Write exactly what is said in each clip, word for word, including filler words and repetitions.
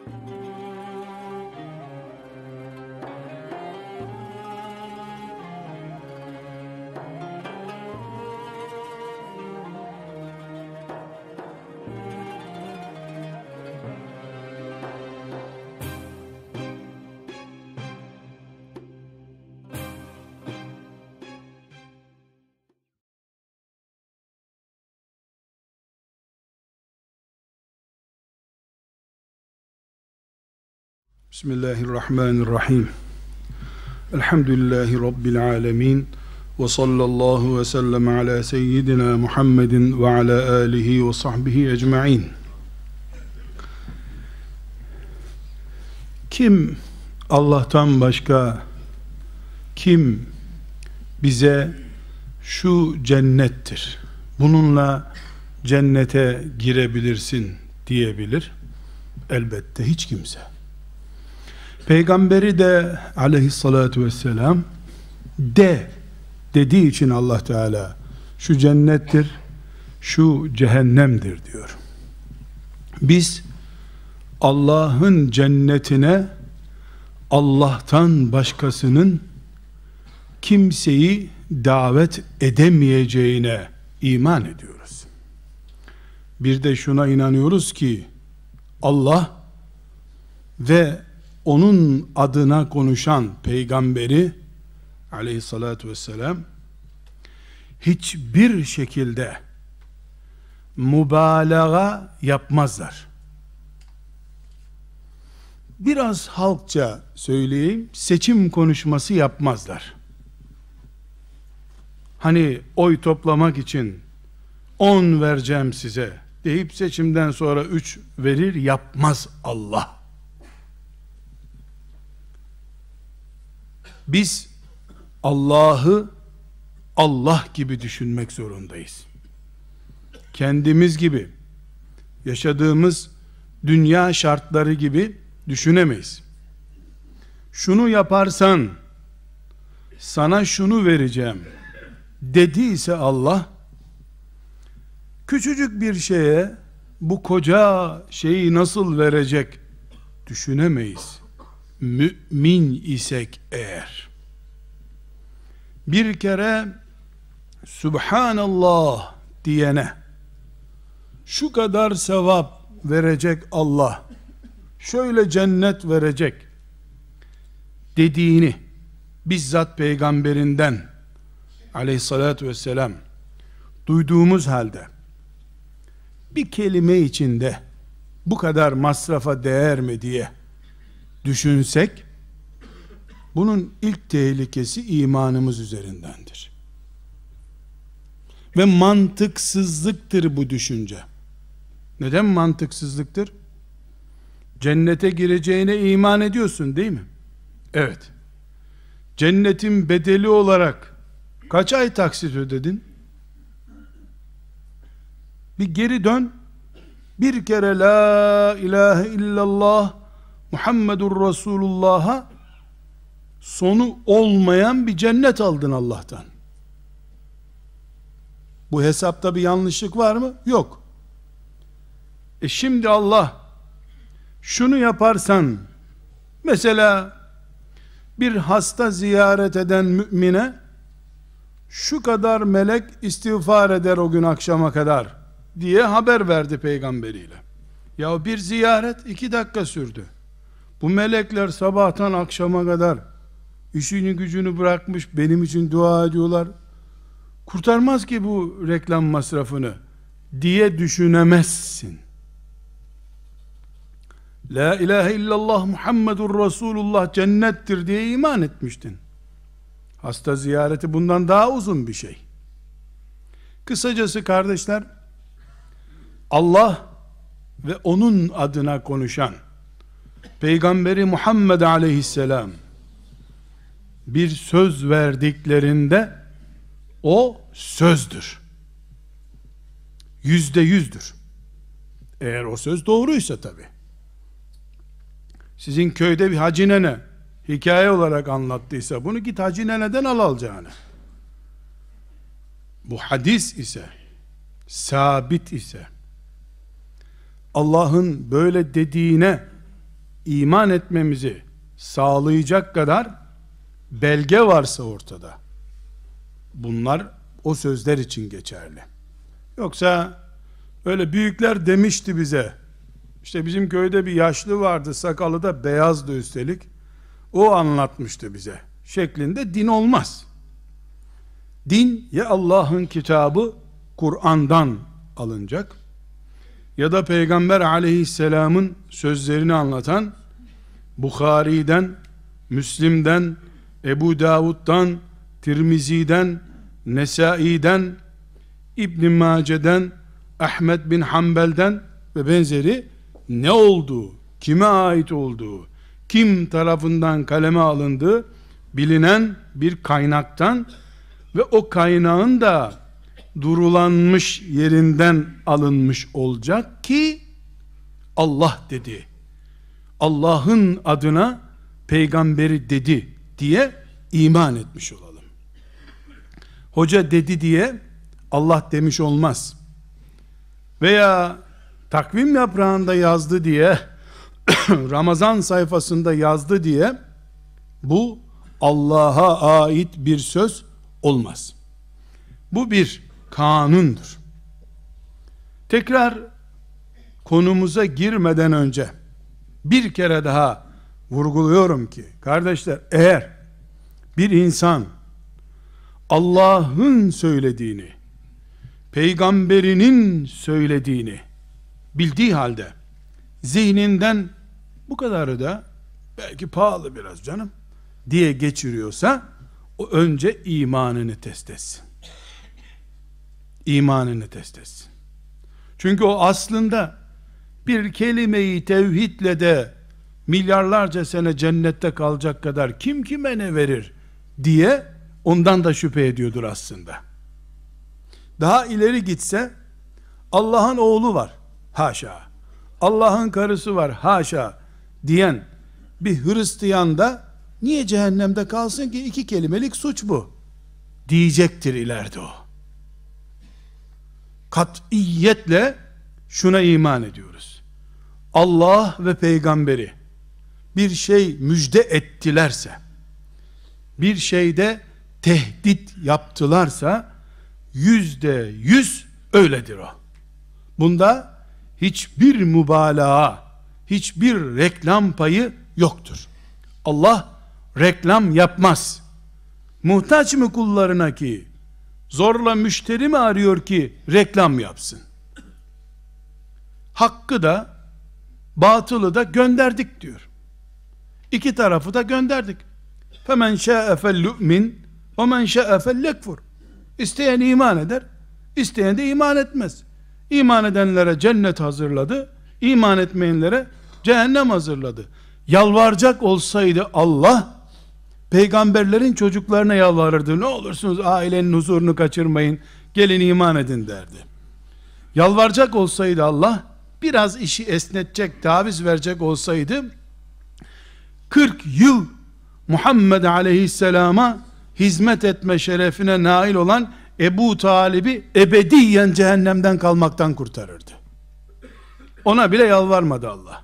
Bismillahirrahmanirrahim. Elhamdülillahi Rabbil alemin. Ve sallallahu ve sellem ala seyyidina Muhammedin ve ala alihi ve sahbihi ecma'in. Kim Allah'tan başka, kim bize şu cennettir, bununla cennete girebilirsin diyebilir? Elbette hiç kimse. Peygamberi de aleyhissalatu vesselam de dediği için Allah Teala şu cennettir, şu cehennemdir diyor. Biz Allah'ın cennetine Allah'tan başkasının kimseyi davet edemeyeceğine iman ediyoruz. Bir de şuna inanıyoruz ki Allah ve onun adına konuşan peygamberi aleyhissalatu vesselam hiçbir şekilde mübalağa yapmazlar. Biraz halkça söyleyeyim, seçim konuşması yapmazlar. Hani oy toplamak için on vereceğim size deyip seçimden sonra üç verir, yapmaz Allah. Biz Allah'ı Allah gibi düşünmek zorundayız. Kendimiz gibi, yaşadığımız dünya şartları gibi düşünemeyiz. Şunu yaparsan sana şunu vereceğim dediyse Allah, küçücük bir şeye bu koca şeyi nasıl verecek düşünemeyiz. Mümin isek eğer, bir kere Subhanallah diyene şu kadar sevap verecek Allah, şöyle cennet verecek dediğini bizzat peygamberinden aleyhissalatü vesselam duyduğumuz halde bir kelime içinde bu kadar masrafa değer mi diye düşünsek, bunun ilk tehlikesi imanımız üzerindendir. Ve mantıksızlıktır bu düşünce. Neden mantıksızlıktır? Cennete gireceğine iman ediyorsun değil mi? Evet. Cennetin bedeli olarak kaç ay taksit ödedin? Bir geri dön. Bir kere la ilahe illallah Muhammedur Resulullah'a sonu olmayan bir cennet aldın Allah'tan. Bu hesapta bir yanlışlık var mı? Yok. E şimdi Allah şunu yaparsan, mesela bir hasta ziyaret eden mümine şu kadar melek istiğfar eder o gün akşama kadar diye haber verdi peygamberiyle. Ya bir ziyaret iki dakika sürdü. Bu melekler sabahtan akşama kadar işini gücünü bırakmış benim için dua ediyorlar. Kurtarmaz ki bu reklam masrafını diye düşünemezsin. La ilahe illallah Muhammedur Resulullah cennettir diye iman etmiştin. Hasta ziyareti bundan daha uzun bir şey. Kısacası kardeşler, Allah ve onun adına konuşan Peygamberi Muhammed aleyhisselam bir söz verdiklerinde o sözdür. Yüzde yüzdür. Eğer o söz doğruysa tabi. Sizin köyde bir hacı nene hikaye olarak anlattıysa bunu git hacı neneden al alacağını. Bu hadis ise, sabit ise, Allah'ın böyle dediğine iman etmemizi sağlayacak kadar belge varsa ortada, bunlar o sözler için geçerli. Yoksa öyle büyükler demişti bize, işte bizim köyde bir yaşlı vardı, sakalı da beyazdı üstelik, o anlatmıştı bize şeklinde din olmaz. Din ya Allah'ın kitabı Kur'an'dan alınacak, ya da Peygamber aleyhisselamın sözlerini anlatan Bukhari'den, Müslim'den, Ebu Davud'dan, Tirmizi'den, Nesai'den, İbn Mace'den, Ahmed bin Hanbel'den ve benzeri ne olduğu, kime ait olduğu, kim tarafından kaleme alındığı bilinen bir kaynaktan ve o kaynağın da durulanmış yerinden alınmış olacak ki Allah dedi, Allah'ın adına peygamberi dedi diye iman etmiş olalım. Hoca dedi diye Allah demiş olmaz. Veya takvim yaprağında yazdı diye Ramazan sayfasında yazdı diye bu Allah'a ait bir söz olmaz. Bu bir kanundur. Tekrar konumuza girmeden önce bir kere daha vurguluyorum ki kardeşler, eğer bir insan Allah'ın söylediğini, peygamberinin söylediğini bildiği halde zihninden bu kadarı da belki pahalı biraz canım diye geçiriyorsa, o önce imanını test etsin. İmanını test etsin. Çünkü o aslında bir kelime-i tevhidle de milyarlarca sene cennette kalacak kadar kim kime ne verir diye ondan da şüphe ediyordur aslında. Daha ileri gitse Allah'ın oğlu var, haşa, Allah'ın karısı var, haşa diyen bir Hristiyan da niye cehennemde kalsın ki, iki kelimelik suç bu diyecektir ileride o. Katiyetle şuna iman ediyoruz: Allah ve peygamberi bir şey müjde ettilerse, bir şeyde tehdit yaptılarsa yüzde yüz öyledir o. Bunda hiçbir mübalağa, hiçbir reklam payı yoktur. Allah reklam yapmaz. Muhtaç mı kullarına ki, zorla müşteri mi arıyor ki reklam yapsın? Hakkı da batılı da gönderdik diyor. İki tarafı da gönderdik. Femen şa'e fellu'min ve men şa'e fellekfur. İsteyen iman eder, isteyen de iman etmez. İman edenlere cennet hazırladı, iman etmeyenlere cehennem hazırladı. Yalvaracak olsaydı Allah, peygamberlerin çocuklarına yalvarırdı. Ne olursunuz ailenin huzurunu kaçırmayın, gelin iman edin derdi. Yalvaracak olsaydı Allah, biraz işi esnetecek, taviz verecek olsaydı, kırk yıl Muhammed aleyhisselama hizmet etme şerefine nail olan Ebu Talib'i ebediyen cehennemden kalmaktan kurtarırdı. Ona bile yalvarmadı Allah.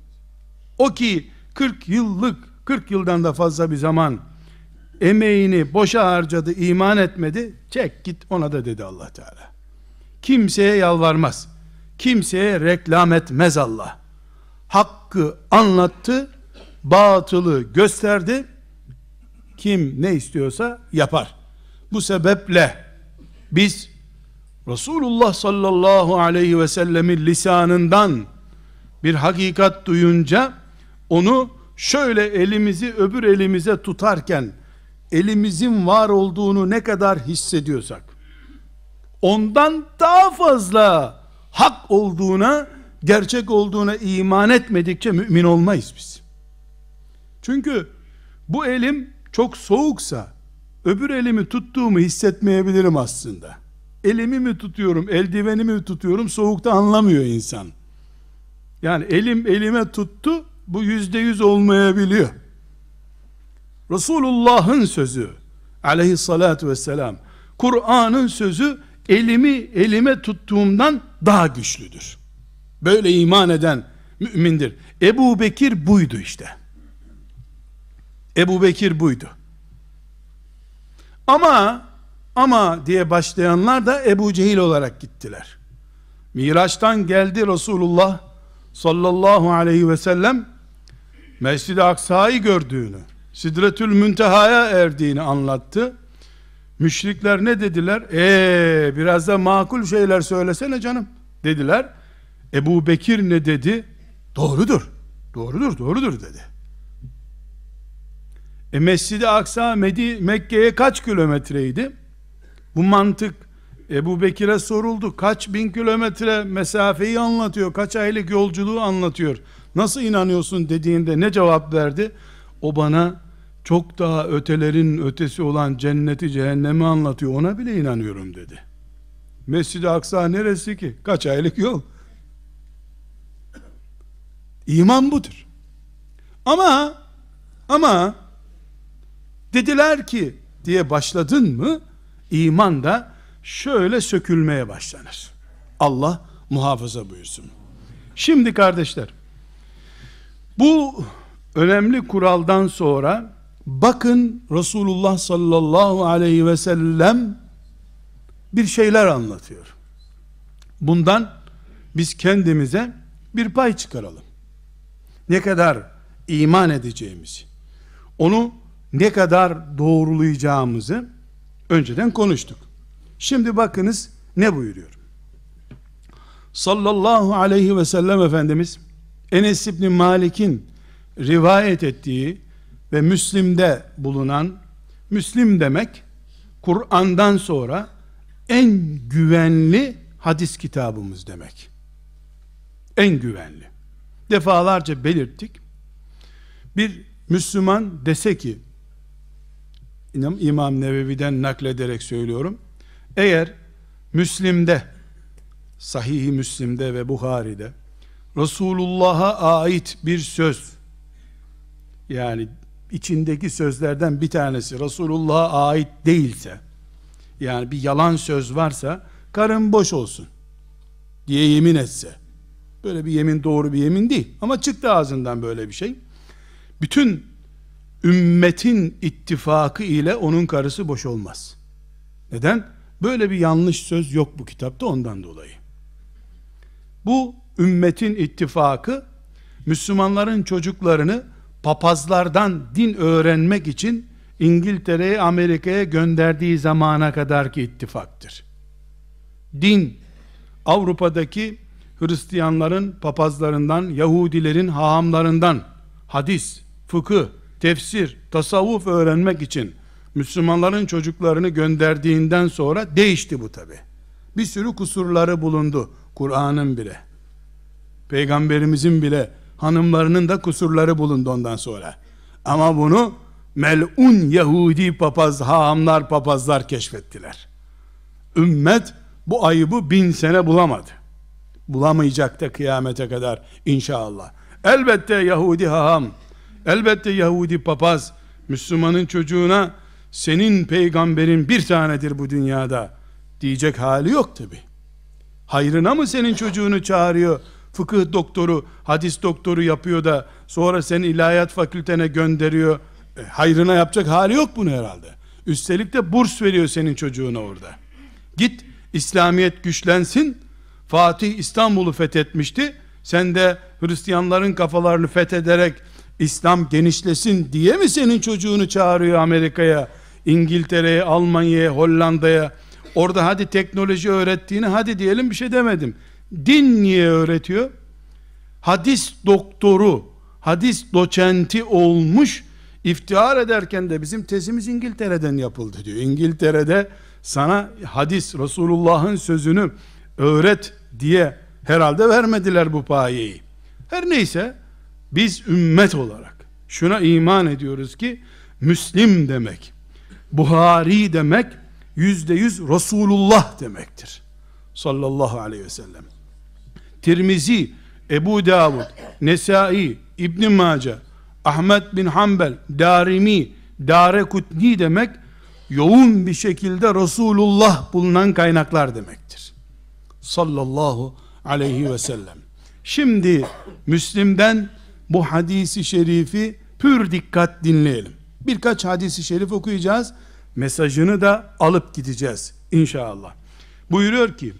O ki kırk yıllık, kırk yıldan da fazla bir zaman emeğini boşa harcadı, iman etmedi, çek git ona da dedi Allah Teala. Kimseye yalvarmaz, kimseye reklam etmez Allah. Hakkı anlattı, batılı gösterdi, kim ne istiyorsa yapar. Bu sebeple biz Resulullah sallallahu aleyhi ve sellemin lisanından bir hakikat duyunca onu şöyle elimizi öbür elimize tutarken elimizin var olduğunu ne kadar hissediyorsak, ondan daha fazla hak olduğuna, gerçek olduğuna iman etmedikçe mümin olmayız biz. Çünkü bu elim çok soğuksa öbür elimi tuttuğumu hissetmeyebilirim aslında. Elimi mi tutuyorum, eldivenimi mi tutuyorum, soğukta anlamıyor insan. Yani elim elime tuttu, bu yüzde yüz olmayabiliyor. Resulullah'ın sözü aleyhissalatu vesselam, Kur'an'ın sözü elimi elime tuttuğumdan daha güçlüdür. Böyle iman eden mümindir. Ebu Bekir buydu işte. Ebu Bekir buydu. Ama ama diye başlayanlar da Ebu Cehil olarak gittiler. Miraç'tan geldi Resulullah sallallahu aleyhi ve sellem, Mescid-i Aksa'yı gördüğünü, Sidretül Münteha'ya erdiğini anlattı. Müşrikler ne dediler? Eee biraz da makul şeyler söylesene canım dediler. Ebu Bekir ne dedi? Doğrudur, doğrudur, doğrudur dedi. E Mescid-i Aksa Mekke'ye kaç kilometreydi? Bu mantık Ebu Bekir'e soruldu. Kaç bin kilometre mesafeyi anlatıyor, kaç aylık yolculuğu anlatıyor. Nasıl inanıyorsun dediğinde ne cevap verdi? O bana çok daha ötelerin ötesi olan cenneti cehennemi anlatıyor, ona bile inanıyorum dedi. Mescid-i Aksa neresi ki? Kaç aylık yol? İman budur. Ama ama dediler ki diye başladın mı, iman da şöyle sökülmeye başlanır. Allah muhafaza buyursun. Şimdi kardeşler, bu önemli kuraldan sonra bakın Resulullah sallallahu aleyhi ve sellem bir şeyler anlatıyor. Bundan biz kendimize bir pay çıkaralım. Ne kadar iman edeceğimizi, onu ne kadar doğrulayacağımızı önceden konuştuk. Şimdi bakınız ne buyuruyor? Sallallahu aleyhi ve sellem Efendimiz Enes İbni Malik'in rivayet ettiği ve Müslim'de bulunan, Müslim demek Kur'an'dan sonra en güvenli hadis kitabımız demek. En güvenli. Defalarca belirttik. Bir Müslüman dese ki, İmam Nevevi'den naklederek söylüyorum, eğer Müslim'de, Sahih-i Müslim'de ve Buhari'de Resulullah'a ait bir söz, yani içindeki sözlerden bir tanesi Resulullah'a ait değilse, yani bir yalan söz varsa, karın boş olsun diye yemin etse, böyle bir yemin doğru bir yemin değil ama çıktı ağzından böyle bir şey, bütün ümmetin ittifakı ile onun karısı boş olmaz. Neden? Böyle bir yanlış söz yok bu kitapta, ondan dolayı. Bu ümmetin ittifakı, Müslümanların çocuklarını papazlardan din öğrenmek için İngiltere'ye, Amerika'ya gönderdiği zamana kadarki ittifaktır. Din, Avrupa'daki Hristiyanların papazlarından, Yahudilerin hahamlarından hadis, fıkıh, tefsir, tasavvuf öğrenmek için Müslümanların çocuklarını gönderdiğinden sonra değişti bu tabi. Bir sürü kusurları bulundu Kur'an'ın bile. Peygamberimizin bile hanımlarının da kusurları bulundu ondan sonra. Ama bunu mel'un Yahudi papaz, hahamlar, papazlar keşfettiler. Ümmet bu ayıbı bin sene bulamadı. Bulamayacak da kıyamete kadar inşallah. Elbette Yahudi haham, elbette Yahudi papaz, Müslümanın çocuğuna senin peygamberin bir tanedir bu dünyada diyecek hali yok tabi. Hayrına mı senin çocuğunu çağırıyor, fıkıh doktoru, hadis doktoru yapıyor da sonra seni ilahiyat fakültene gönderiyor, e, hayrına yapacak hali yok bunu herhalde. Üstelik de burs veriyor senin çocuğuna orada. Git, İslamiyet güçlensin, Fatih İstanbul'u fethetmişti, sen de Hristiyanların kafalarını fethederek İslam genişlesin diye mi senin çocuğunu çağırıyor Amerika'ya, İngiltere'ye, Almanya'ya, Hollanda'ya? Orada hadi teknoloji öğrettiğini, hadi diyelim, bir şey demedim. Din niye öğretiyor? Hadis doktoru, hadis doçenti olmuş, iftihar ederken de bizim tezimiz İngiltere'den yapıldı diyor. İngiltere'de sana hadis, Resulullah'ın sözünü öğret diye herhalde vermediler bu payeyi. Her neyse, biz ümmet olarak şuna iman ediyoruz ki Müslim demek, Buhari demek yüzde yüz Resulullah demektir sallallahu aleyhi ve sellem. Tirmizi, Ebu Davud, Nesai, İbn Mace, Ahmed bin Hanbel, Darimi, Darekutni demek yoğun bir şekilde Resulullah bulunan kaynaklar demektir sallallahu aleyhi ve sellem. Şimdi Müslim'den bu hadisi şerifi pür dikkat dinleyelim. Birkaç hadisi şerif okuyacağız. Mesajını da alıp gideceğiz inşallah. Buyuruyor ki,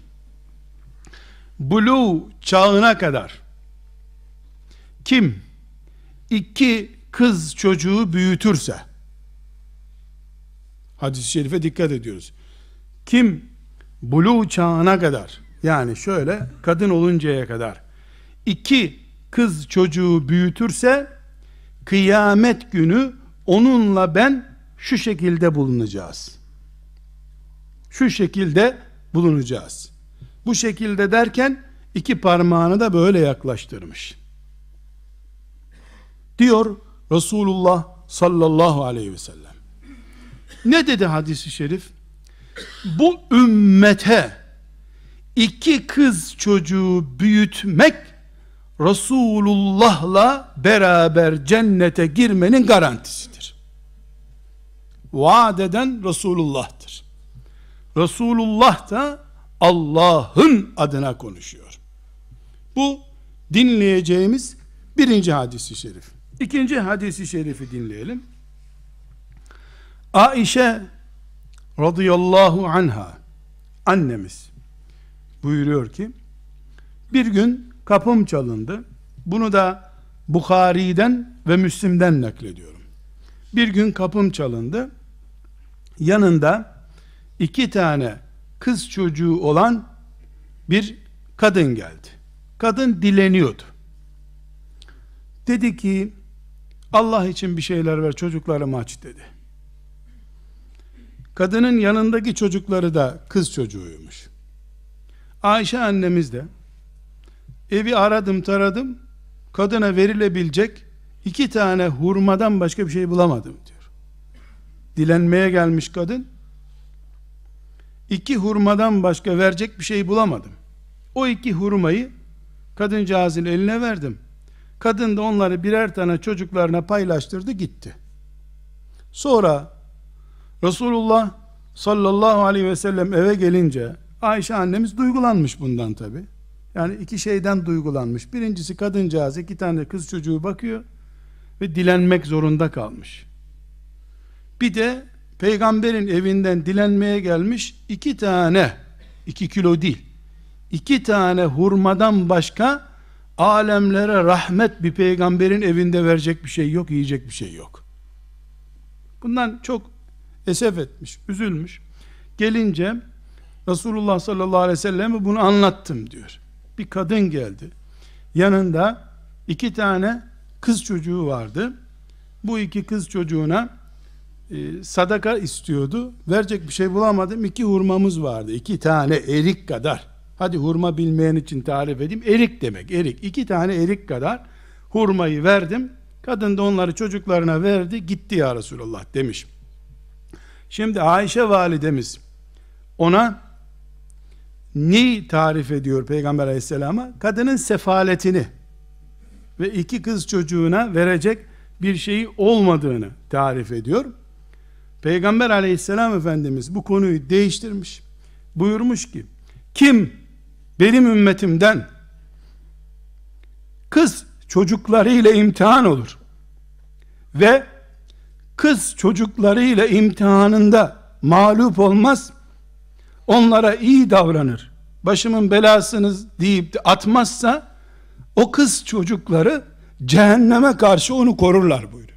buluğ çağına kadar kim iki kız çocuğu büyütürse, hadis-i şerife dikkat ediyoruz. Kim buluğ çağına kadar, yani şöyle kadın oluncaya kadar iki kız çocuğu büyütürse, kıyamet günü onunla ben şu şekilde bulunacağız. Şu şekilde bulunacağız. Bu şekilde derken iki parmağını da böyle yaklaştırmış. Diyor Resulullah sallallahu aleyhi ve sellem. Ne dedi hadis-i şerif? Bu ümmete iki kız çocuğu büyütmek Resulullah'la beraber cennete girmenin garantisidir. Vaad eden Resulullah'tır. Resulullah da Allah'ın adına konuşuyor. Bu dinleyeceğimiz birinci hadis-i şerif. İkinci hadis-i şerifi dinleyelim. Aişe radıyallahu anha annemiz buyuruyor ki, bir gün kapım çalındı. Bunu da Bukhari'den ve Müslim'den naklediyorum. Bir gün kapım çalındı. Yanında iki tane kız çocuğu olan bir kadın geldi. Kadın dileniyordu. Dedi ki, Allah için bir şeyler ver, çocuklarımı aç dedi. Kadının yanındaki çocukları da kız çocuğuymuş. Ayşe annemiz de, evi aradım taradım, kadına verilebilecek iki tane hurmadan başka bir şey bulamadım diyor. Dilenmeye gelmiş kadın, iki hurmadan başka verecek bir şey bulamadım. O iki hurmayı kadıncağızın eline verdim. Kadın da onları birer tane çocuklarına paylaştırdı gitti. Sonra Resulullah sallallahu aleyhi ve sellem eve gelince Ayşe annemiz duygulanmış bundan tabi. Yani iki şeyden duygulanmış. Birincisi, kadıncağız iki tane kız çocuğu bakıyor ve dilenmek zorunda kalmış. Bir de peygamberin evinden dilenmeye gelmiş iki tane, iki kilo değil, iki tane hurmadan başka alemlere rahmet bir peygamberin evinde verecek bir şey yok, yiyecek bir şey yok. Bundan çok esef etmiş, üzülmüş. Gelince Resulullah sallallahu aleyhi ve selleme bunu anlattım diyor. Bir kadın geldi. Yanında iki tane kız çocuğu vardı. Bu iki kız çocuğuna e, sadaka istiyordu. Verecek bir şey bulamadım. İki hurmamız vardı. İki tane erik kadar. Hadi hurma bilmeyen için tarif edeyim. Erik demek, erik. İki tane erik kadar hurmayı verdim. Kadın da onları çocuklarına verdi. Gitti ya Resulullah demiş. Şimdi Ayşe validemiz ona neyi tarif ediyor Peygamber aleyhisselama? Kadının sefaletini ve iki kız çocuğuna verecek bir şeyi olmadığını tarif ediyor. Peygamber aleyhisselam Efendimiz bu konuyu değiştirmiş. Buyurmuş ki, kim benim ümmetimden kız çocuklarıyla imtihan olur ve kız çocuklarıyla imtihanında mağlup olmaz, onlara iyi davranır, başımın belasını deyip de atmazsa, o kız çocukları cehenneme karşı onu korurlar buyuruyor.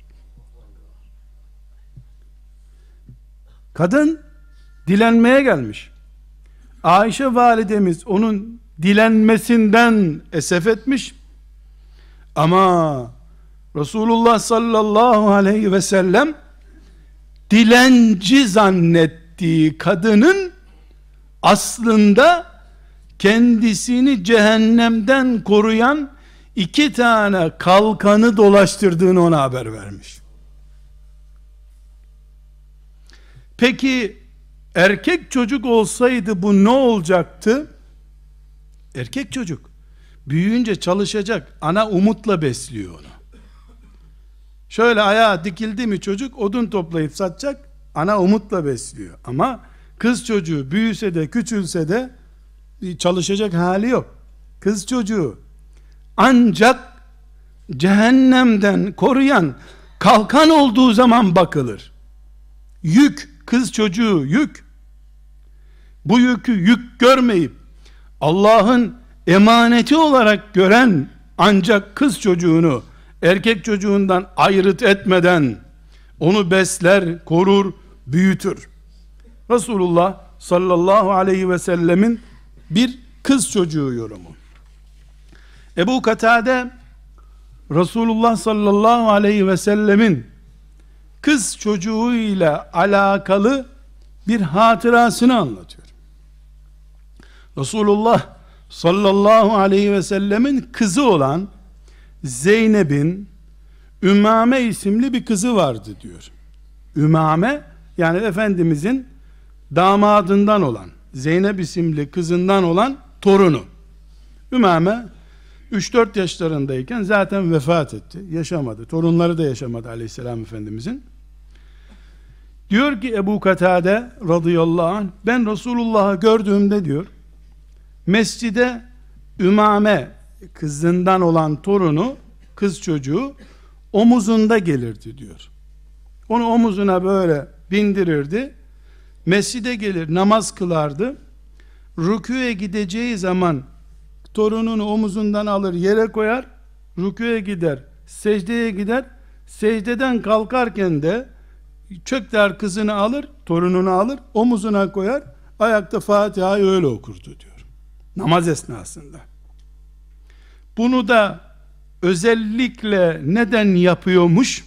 Kadın dilenmeye gelmiş. Ayşe validemiz onun dilenmesinden esef etmiş. Ama Resulullah sallallahu aleyhi ve sellem dilenci zannettiği kadının aslında kendisini cehennemden koruyan iki tane kalkanı dolaştırdığını ona haber vermiş. Peki erkek çocuk olsaydı bu ne olacaktı? Erkek çocuk büyüyünce çalışacak, ana umutla besliyor onu. Şöyle ayağa dikildi mi çocuk, odun toplayıp satacak, ana umutla besliyor. Ama kız çocuğu büyüse de küçülse de çalışacak hali yok. Kız çocuğu ancak cehennemden koruyan kalkan olduğu zaman bakılır. Yük, kız çocuğu yük. Bu yükü yük görmeyip Allah'ın emaneti olarak gören ancak kız çocuğunu erkek çocuğundan ayrıt etmeden onu besler, korur, büyütür. Resulullah sallallahu aleyhi ve sellemin bir kız çocuğu yorumu. Ebu Katade Resulullah sallallahu aleyhi ve sellemin kız çocuğuyla alakalı bir hatırasını anlatıyor. Resulullah sallallahu aleyhi ve sellemin kızı olan Zeynep'in Ümame isimli bir kızı vardı diyor. Ümame yani Efendimizin damadından olan, Zeynep isimli kızından olan torunu. Ümame üç dört yaşlarındayken zaten vefat etti. Yaşamadı. Torunları da yaşamadı aleyhisselam Efendimizin. Diyor ki Ebu Katade radıyallahu anh, ben Resulullah'ı gördüğümde diyor, mescide Ümame kızından olan torunu, kız çocuğu omuzunda gelirdi diyor. Onu omuzuna böyle bindirirdi. Mescide gelir, namaz kılardı. Rükûye gideceği zaman torununu omuzundan alır, yere koyar. Rükûye gider, secdeye gider. Secdeden kalkarken de çökler kızını alır, torununu alır, omuzuna koyar. Ayakta Fatiha'yı öyle okurdu diyor. Namaz esnasında. Bunu da özellikle neden yapıyormuş?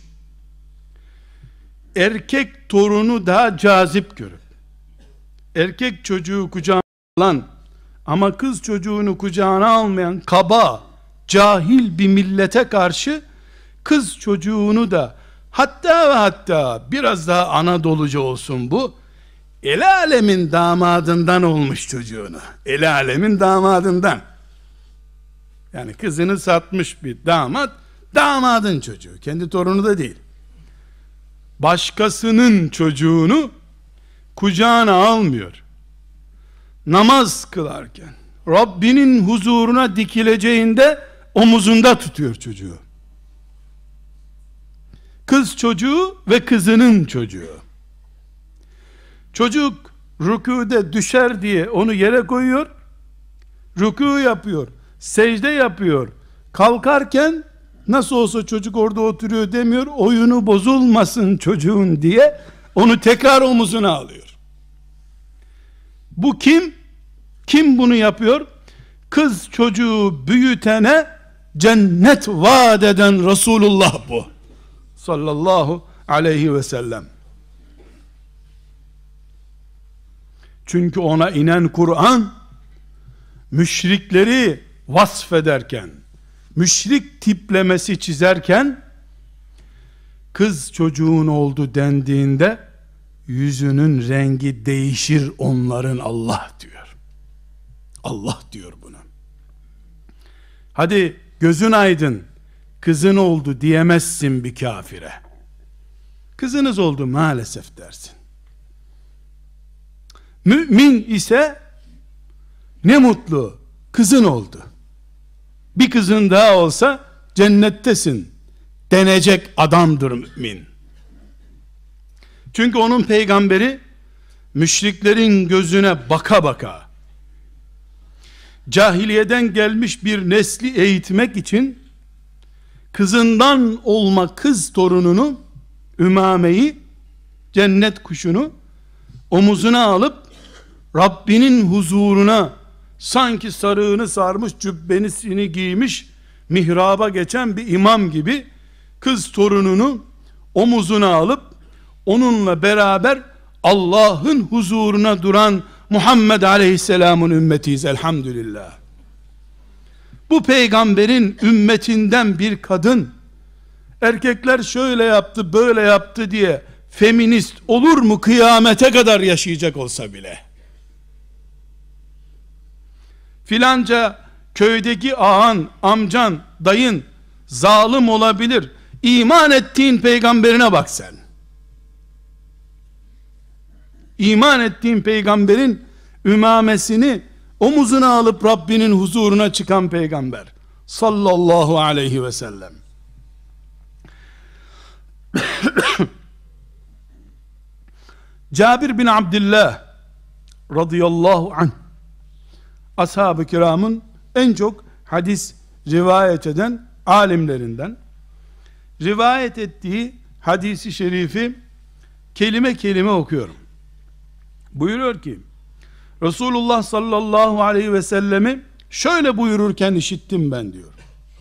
Erkek torunu daha cazip görüp, erkek çocuğu kucağına alan ama kız çocuğunu kucağına almayan kaba, cahil bir millete karşı kız çocuğunu da hatta ve hatta biraz daha Anadolucu olsun bu, el alemin damadından olmuş çocuğunu, el alemin damadından, yani kızını satmış bir damat, damadın çocuğu, kendi torunu da değil, başkasının çocuğunu kucağına almıyor. Namaz kılarken Rabbinin huzuruna dikileceğinde omuzunda tutuyor çocuğu. Kız çocuğu ve kızının çocuğu. Çocuk rükûde düşer diye onu yere koyuyor, rükû yapıyor, secde yapıyor, kalkarken nasıl olsa çocuk orada oturuyor demiyor, oyunu bozulmasın çocuğun diye onu tekrar omuzuna alıyor. Bu kim? Kim bunu yapıyor? Kız çocuğu büyütene cennet vaat eden Resulullah bu. Sallallahu aleyhi ve sellem. Çünkü ona inen Kur'an müşrikleri vasfederken, müşrik tiplemesi çizerken, kız çocuğun oldu dendiğinde yüzünün rengi değişir onların, Allah diyor. Allah diyor buna. Hadi gözün aydın, kızın oldu diyemezsin bir kafire. Kızınız oldu maalesef dersin. Mümin ise ne mutlu, kızın oldu. Bir kızın daha olsa cennettesin denecek adamdır mümin. Çünkü onun peygamberi müşriklerin gözüne baka baka cahiliyeden gelmiş bir nesli eğitmek için kızından olma kız torununu, Ümame'yi, cennet kuşunu omuzuna alıp Rabbinin huzuruna sanki sarığını sarmış, cübbenisini giymiş, mihraba geçen bir imam gibi kız torununu omuzuna alıp onunla beraber Allah'ın huzuruna duran Muhammed Aleyhisselam'ın ümmetiyiz elhamdülillah. Bu peygamberin ümmetinden bir kadın erkekler şöyle yaptı böyle yaptı diye feminist olur mu kıyamete kadar yaşayacak olsa bile? Filanca köydeki ağan, amcan, dayın zalim olabilir. İman ettiğin peygamberine bak sen. İman ettiğin peygamberin ümamesini omuzuna alıp Rabbinin huzuruna çıkan peygamber sallallahu aleyhi ve sellem. Cabir bin Abdullah radıyallahu anh, ashab-ı kiramın en çok hadis rivayet eden alimlerinden, rivayet ettiği hadisi şerifi kelime kelime okuyorum. Buyuruyor ki, Resulullah sallallahu aleyhi ve sellemi şöyle buyururken işittim ben diyor.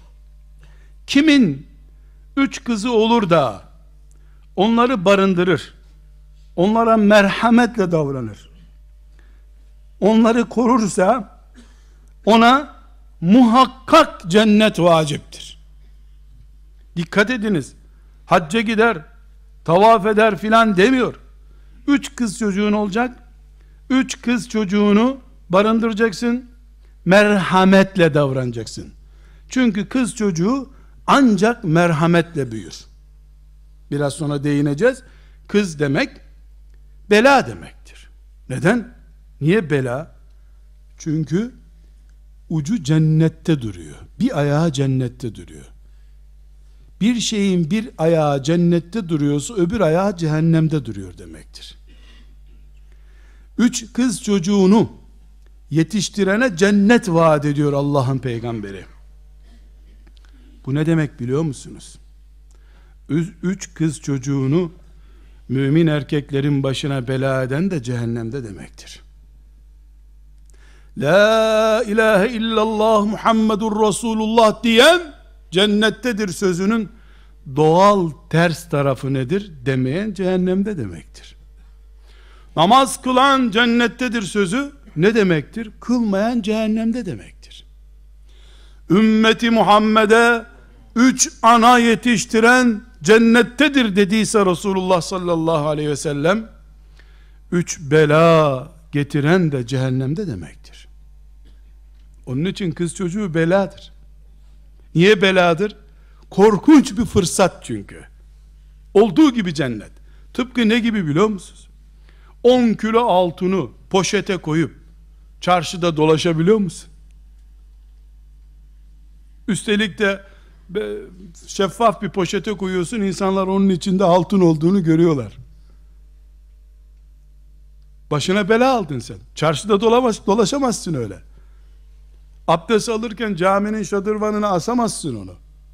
Kimin üç kızı olur da onları barındırır, onlara merhametle davranır, onları korursa ona muhakkak cennet vaciptir. Dikkat ediniz, hacca gider, tavaf eder filan demiyor. Üç kız çocuğun olacak, üç kız çocuğunu barındıracaksın, merhametle davranacaksın. Çünkü kız çocuğu ancak merhametle büyür. Biraz sonra değineceğiz. Kız demek bela demektir. Neden? Niye bela? Çünkü ucu cennette duruyor. Bir ayağı cennette duruyor. Bir şeyin bir ayağı cennette duruyorsa öbür ayağı cehennemde duruyor demektir. Üç kız çocuğunu yetiştirene cennet vaat ediyor Allah'ın peygamberi. Bu ne demek biliyor musunuz? Üç kız çocuğunu mümin erkeklerin başına bela eden de cehennemde demektir. La ilahe illallah Muhammedur Resulullah diyen cennettedir sözünün doğal ters tarafı nedir? Demeyen cehennemde demektir. Namaz kılan cennettedir sözü ne demektir? Kılmayan cehennemde demektir. Ümmeti Muhammed'e üç ana yetiştiren cennettedir dediyse Resulullah sallallahu aleyhi ve sellem, üç bela getiren de cehennemde demektir. Onun için kız çocuğu beladır. Niye beladır? Korkunç bir fırsat çünkü. Olduğu gibi cennet. Tıpkı ne gibi biliyor musunuz? on kilo altını poşete koyup çarşıda dolaşabiliyor musun? Üstelik de şeffaf bir poşete koyuyorsun, insanlar onun içinde altın olduğunu görüyorlar. Başına bela aldın sen. Çarşıda dolamaz, dolaşamazsın öyle. Abdest alırken caminin şadırvanına asamazsın onu.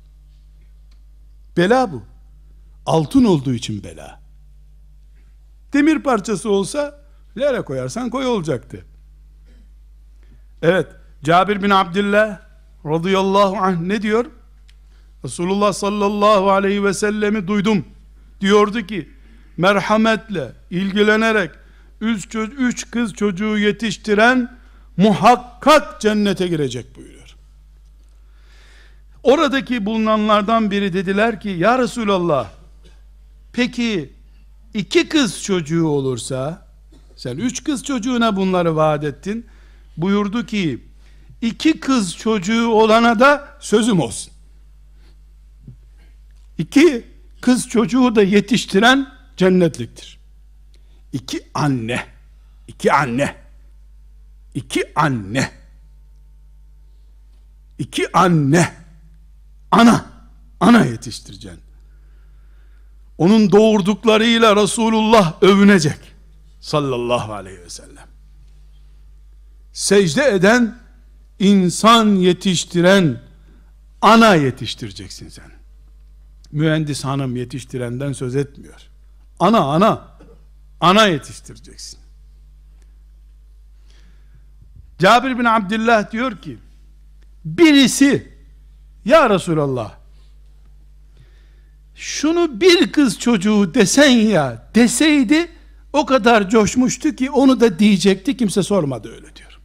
Bela bu. Altın olduğu için bela. Demir parçası olsa nereye koyarsan koy olacaktı. Evet, Cabir bin Abdullah radıyallahu anh ne diyor? Resulullah sallallahu aleyhi ve sellemi duydum. Diyordu ki, merhametle, ilgilenerek üç, üç kız çocuğu yetiştiren muhakkak cennete girecek buyuruyor. Oradaki bulunanlardan biri dediler ki, ya Resulallah, peki iki kız çocuğu olursa, sen üç kız çocuğuna bunları vaat ettin, buyurdu ki, iki kız çocuğu olana da sözüm olsun. İki kız çocuğu da yetiştiren cennetliktir. İki anne, iki anne, iki anne, iki anne, ana, ana yetiştireceksin. Onun doğurduklarıyla Resulullah övünecek sallallahu aleyhi ve sellem. Secde eden, insan yetiştiren ana yetiştireceksin sen. Mühendis hanım yetiştirenden söz etmiyor. Ana, ana, ana yetiştireceksin. Cabir bin Abdullah diyor ki, birisi, ya Resulallah, şunu bir kız çocuğu desen ya, deseydi, o kadar coşmuştu ki onu da diyecekti, kimse sormadı öyle diyor.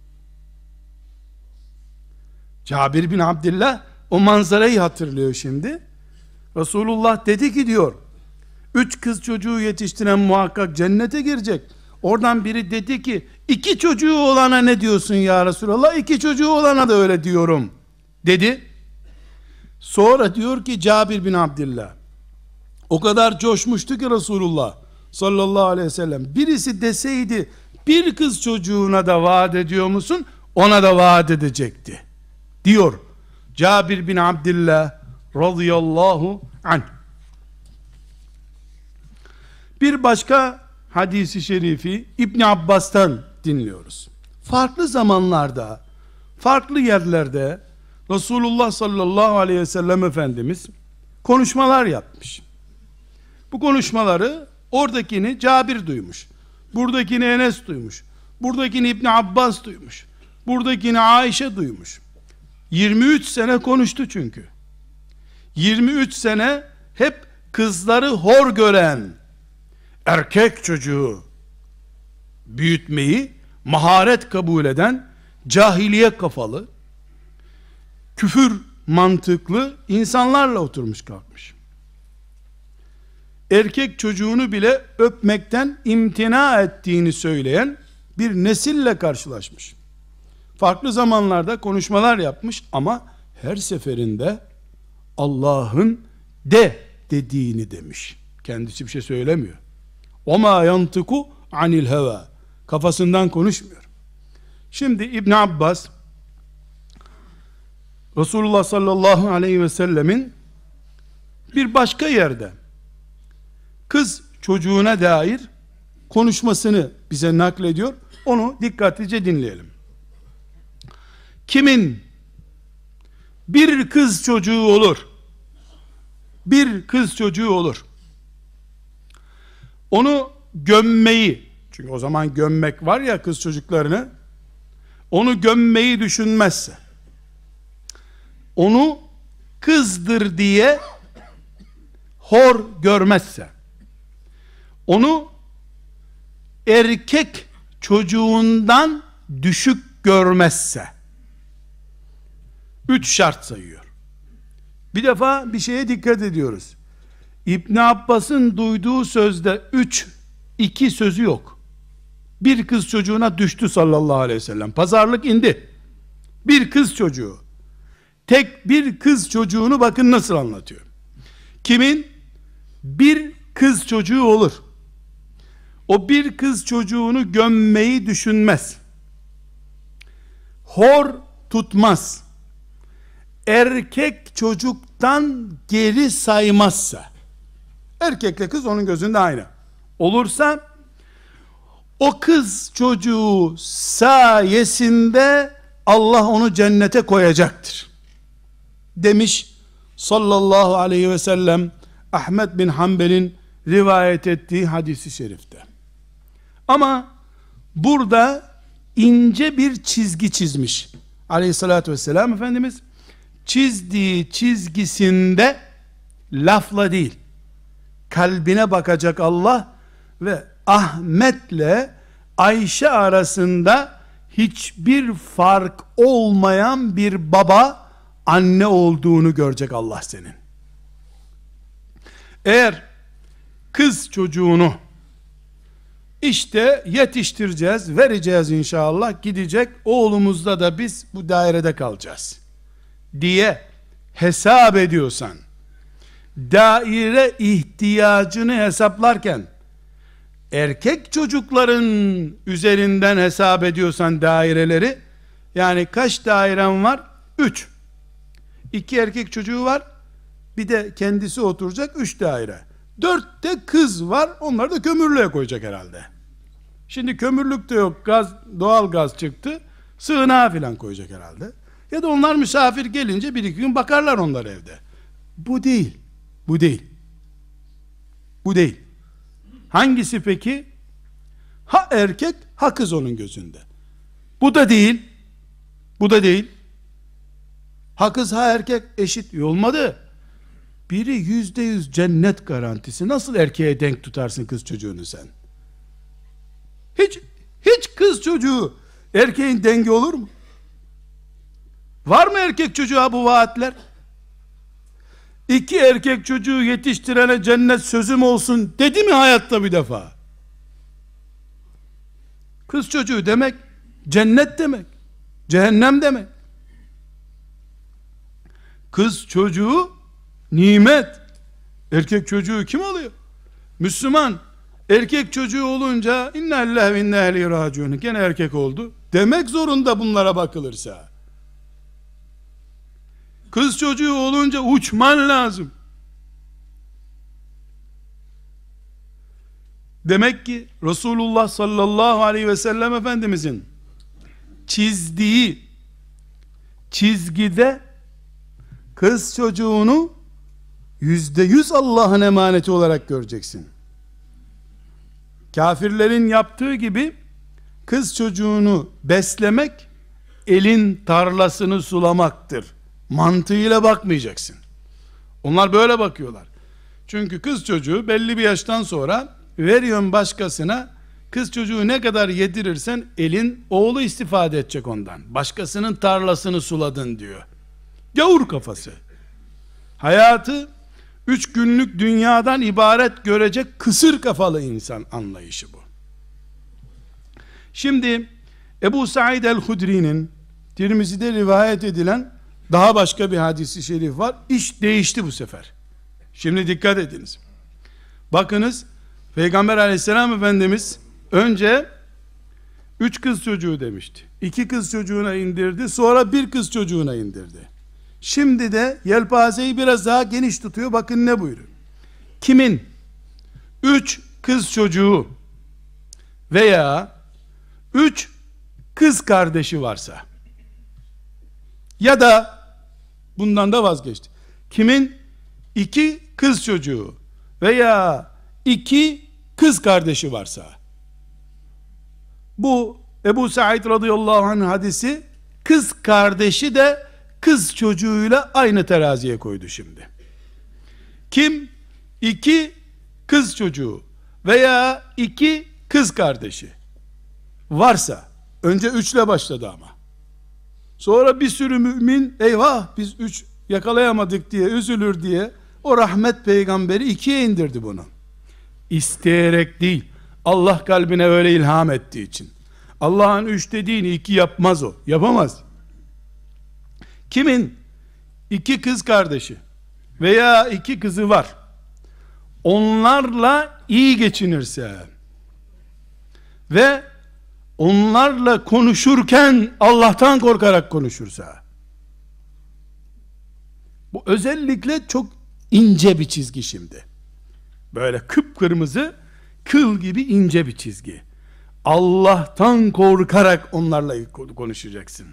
Cabir bin Abdullah o manzarayı hatırlıyor şimdi. Resulullah dedi ki diyor, üç kız çocuğu yetiştiren muhakkak cennete girecek. Oradan biri dedi ki, iki çocuğu olana ne diyorsun ya Resulallah? İki çocuğu olana da öyle diyorum dedi. Sonra diyor ki Cabir bin Abdullah, o kadar coşmuştu ki Resulullah sallallahu aleyhi ve sellem, birisi deseydi bir kız çocuğuna da vaat ediyor musun? Ona da vaat edecekti diyor Cabir bin Abdullah radıyallahu anh. Bir başka hadisi şerifi İbn Abbas'tan dinliyoruz. Farklı zamanlarda, farklı yerlerde Resulullah sallallahu aleyhi ve sellem Efendimiz konuşmalar yapmış. Bu konuşmaları oradakini Cabir duymuş, buradakini Enes duymuş, buradakini İbn Abbas duymuş, buradakini Ayşe duymuş. yirmi üç sene konuştu çünkü. yirmi üç sene hep kızları hor gören, erkek çocuğu büyütmeyi maharet kabul eden, cahiliye kafalı, küfür mantıklı insanlarla oturmuş kalkmış. Erkek çocuğunu bile öpmekten imtina ettiğini söyleyen bir nesille karşılaşmış. Farklı zamanlarda konuşmalar yapmış ama her seferinde Allah'ın de dediğini demiş. Kendisi bir şey söylemiyor. وَمَا يَنْتِقُ عَنِ الْهَوَى Kafasından konuşmuyor. Şimdi İbn Abbas Resulullah sallallahu aleyhi ve sellemin bir başka yerde kız çocuğuna dair konuşmasını bize naklediyor. Onu dikkatlice dinleyelim. Kimin bir kız çocuğu olur, bir kız çocuğu olur, onu gömmeyi, çünkü o zaman gömmek var ya kız çocuklarını, onu gömmeyi düşünmezse, onu kızdır diye hor görmezse, onu erkek çocuğundan düşük görmezse, üç şart sayıyor. Bir defa bir şeye dikkat ediyoruz. İbn Abbas'ın duyduğu sözde üç, iki sözü yok. Bir kız çocuğuna düştü sallallahu aleyhi ve sellem. Pazarlık indi. Bir kız çocuğu. Tek bir kız çocuğunu bakın nasıl anlatıyor. Kimin bir kız çocuğu olur, o bir kız çocuğunu gömmeyi düşünmez, hor tutmaz, erkek çocuktan geri saymazsa, erkekle kız onun gözünde aynı olursa, o kız çocuğu sayesinde Allah onu cennete koyacaktır demiş sallallahu aleyhi ve sellem Ahmed bin Hanbel'in rivayet ettiği hadisi şerifte. Ama burada ince bir çizgi çizmiş aleyhissalatü vesselam Efendimiz. Çizdiği çizgisinde lafla değil, kalbine bakacak Allah ve Ahmet'le Ayşe arasında hiçbir fark olmayan bir baba, anne olduğunu görecek Allah senin. Eğer kız çocuğunu işte yetiştireceğiz, vereceğiz inşallah, gidecek, oğlumuzda da biz bu dairede kalacağız diye hesap ediyorsan, daire ihtiyacını hesaplarken erkek çocukların üzerinden hesap ediyorsan daireleri, yani kaç dairem var? Üç. İki erkek çocuğu var, bir de kendisi oturacak, üç daire. Dörtte kız var, onları da kömürlüğe koyacak herhalde. Şimdi kömürlük de yok, gaz, doğal gaz çıktı, sığınağa filan koyacak herhalde. Ya da onlar misafir gelince bir iki gün bakarlar onlar evde. Bu değil, bu değil. Bu değil. Hangisi peki? Ha erkek, ha kız onun gözünde. Bu da değil, bu da değil. Ha kız ha erkek eşit olmadı. Biri yüzde yüz cennet garantisi. Nasıl erkeğe denk tutarsın kız çocuğunu sen? Hiç, hiç kız çocuğu erkeğin dengi olur mu? Var mı erkek çocuğa bu vaatler? İki erkek çocuğu yetiştirene cennet sözüm olsun dedi mi hayatta bir defa? Kız çocuğu demek cennet demek, cehennem demek. Kız çocuğu nimet. Erkek çocuğu kim alıyor? Müslüman erkek çocuğu olunca inna lillahi ve inna ileyhi raciun, gene erkek oldu demek zorunda bunlara bakılırsa. Kız çocuğu olunca uçman lazım. Demek ki Resulullah sallallahu aleyhi ve sellem Efendimizin çizdiği çizgide kız çocuğunu yüzde yüz Allah'ın emaneti olarak göreceksin. Kafirlerin yaptığı gibi kız çocuğunu beslemek elin tarlasını sulamaktır mantığıyla bakmayacaksın. Onlar böyle bakıyorlar. Çünkü kız çocuğu belli bir yaştan sonra veriyorsun başkasına, kız çocuğu ne kadar yedirirsen elin oğlu istifade edecek ondan. Başkasının tarlasını suladın diyor. Gavur kafası. Hayatı üç günlük dünyadan ibaret görecek kısır kafalı insan anlayışı bu. Şimdi Ebu Said el-Hudri'nin Tirmizi'de rivayet edilen daha başka bir hadisi şerif var. İş değişti bu sefer. Şimdi dikkat ediniz. Bakınız, Peygamber aleyhisselam Efendimiz önce üç kız çocuğu demişti. İki kız çocuğuna indirdi, sonra bir kız çocuğuna indirdi. Şimdi de yelpazeyi biraz daha geniş tutuyor. Bakın ne buyuruyor. Kimin üç kız çocuğu veya üç kız kardeşi varsa ya da bundan da vazgeçti. Kimin iki kız çocuğu veya iki kız kardeşi varsa, bu Ebu Said radıyallahu anh hadisi kız kardeşi de kız çocuğuyla aynı teraziye koydu şimdi. Kim iki kız çocuğu veya iki kız kardeşi varsa, önce üçle başladı ama sonra bir sürü mümin eyvah biz üç yakalayamadık diye üzülür diye o rahmet peygamberi ikiye indirdi bunu. İsteyerek değil, Allah kalbine öyle ilham ettiği için. Allah'ın üç dediğini iki yapmaz o, yapamaz. Kimin iki kız kardeşi veya iki kızı var, onlarla iyi geçinirse ve onlarla konuşurken Allah'tan korkarak konuşursa, bu özellikle çok ince bir çizgi şimdi. Böyle kıpkırmızı, kıl gibi ince bir çizgi. Allah'tan korkarak onlarla konuşacaksın.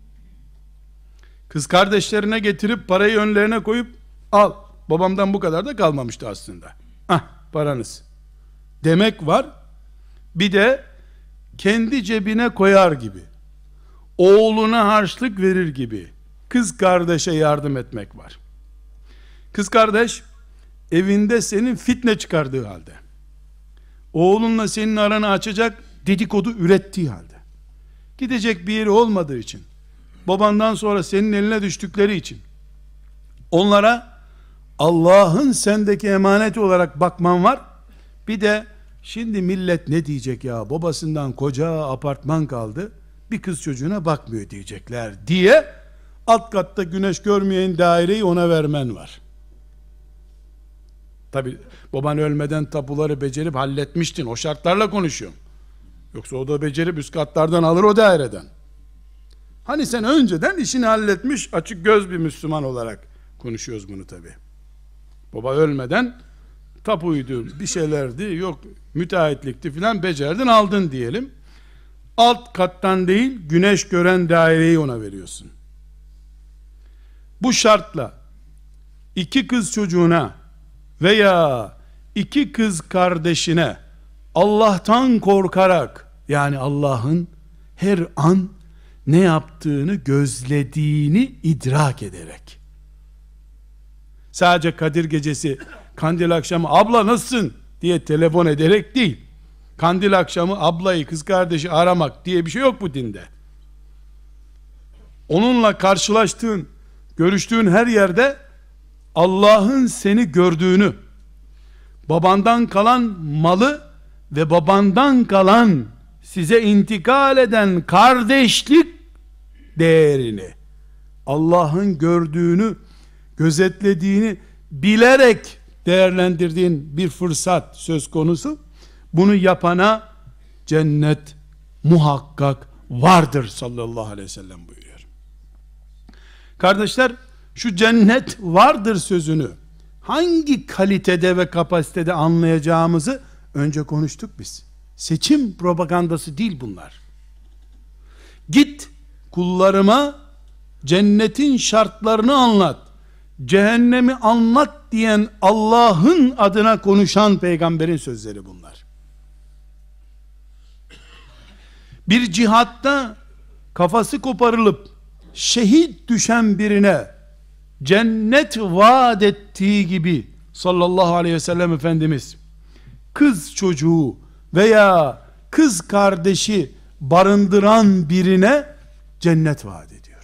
Kız kardeşlerine getirip parayı önlerine koyup, al, babamdan bu kadar da kalmamıştı aslında, ah paranız demek var. Bir de kendi cebine koyar gibi, oğluna harçlık verir gibi kız kardeşe yardım etmek var. Kız kardeş evinde senin fitne çıkardığı halde, oğlunla senin aranı açacak dedikodu ürettiği halde, gidecek bir yeri olmadığı için, babandan sonra senin eline düştükleri için, onlara Allah'ın sendeki emaneti olarak bakman var. Bir de şimdi millet ne diyecek ya, babasından koca apartman kaldı, bir kız çocuğuna bakmıyor diyecekler diye alt katta güneş görmeyen daireyi ona vermen var. Tabi baban ölmeden tapuları becerip halletmiştin, o şartlarla konuşuyorum. Yoksa o da becerip üst katlardan alır o daireden. Hani sen önceden işini halletmiş, açık göz bir Müslüman olarak konuşuyoruz bunu tabi. Baba ölmeden tapuydu, bir şeylerdi, yok müteahhitlikti filan, becerdin aldın diyelim. Alt kattan değil, güneş gören daireyi ona veriyorsun. Bu şartla iki kız çocuğuna veya iki kız kardeşine Allah'tan korkarak, yani Allah'ın her an ne yaptığını gözlediğini idrak ederek, sadece Kadir gecesi, kandil akşamı abla nasılsın diye telefon ederek değil, kandil akşamı ablayı, kız kardeşi aramak diye bir şey yok bu dinde. Onunla karşılaştığın, görüştüğün her yerde Allah'ın seni gördüğünü, babandan kalan malı ve babandan kalan size intikal eden kardeşlik değerini, Allah'ın gördüğünü, gözetlediğini bilerek değerlendirdiğin bir fırsat söz konusu. Bunu yapana cennet muhakkak vardır sallallahu aleyhi ve sellem buyuruyor. Kardeşler, şu cennet vardır sözünü hangi kalitede ve kapasitede anlayacağımızı önce konuştuk biz. Seçim propagandası değil bunlar. Git kullarıma cennetin şartlarını anlat, cehennemi anlat diyen Allah'ın adına konuşan peygamberin sözleri bunlar. Bir cihatta kafası koparılıp şehit düşen birine cennet vaat ettiği gibi sallallahu aleyhi ve sellem Efendimiz kız çocuğu veya kız kardeşi barındıran birine cennet vaat ediyor.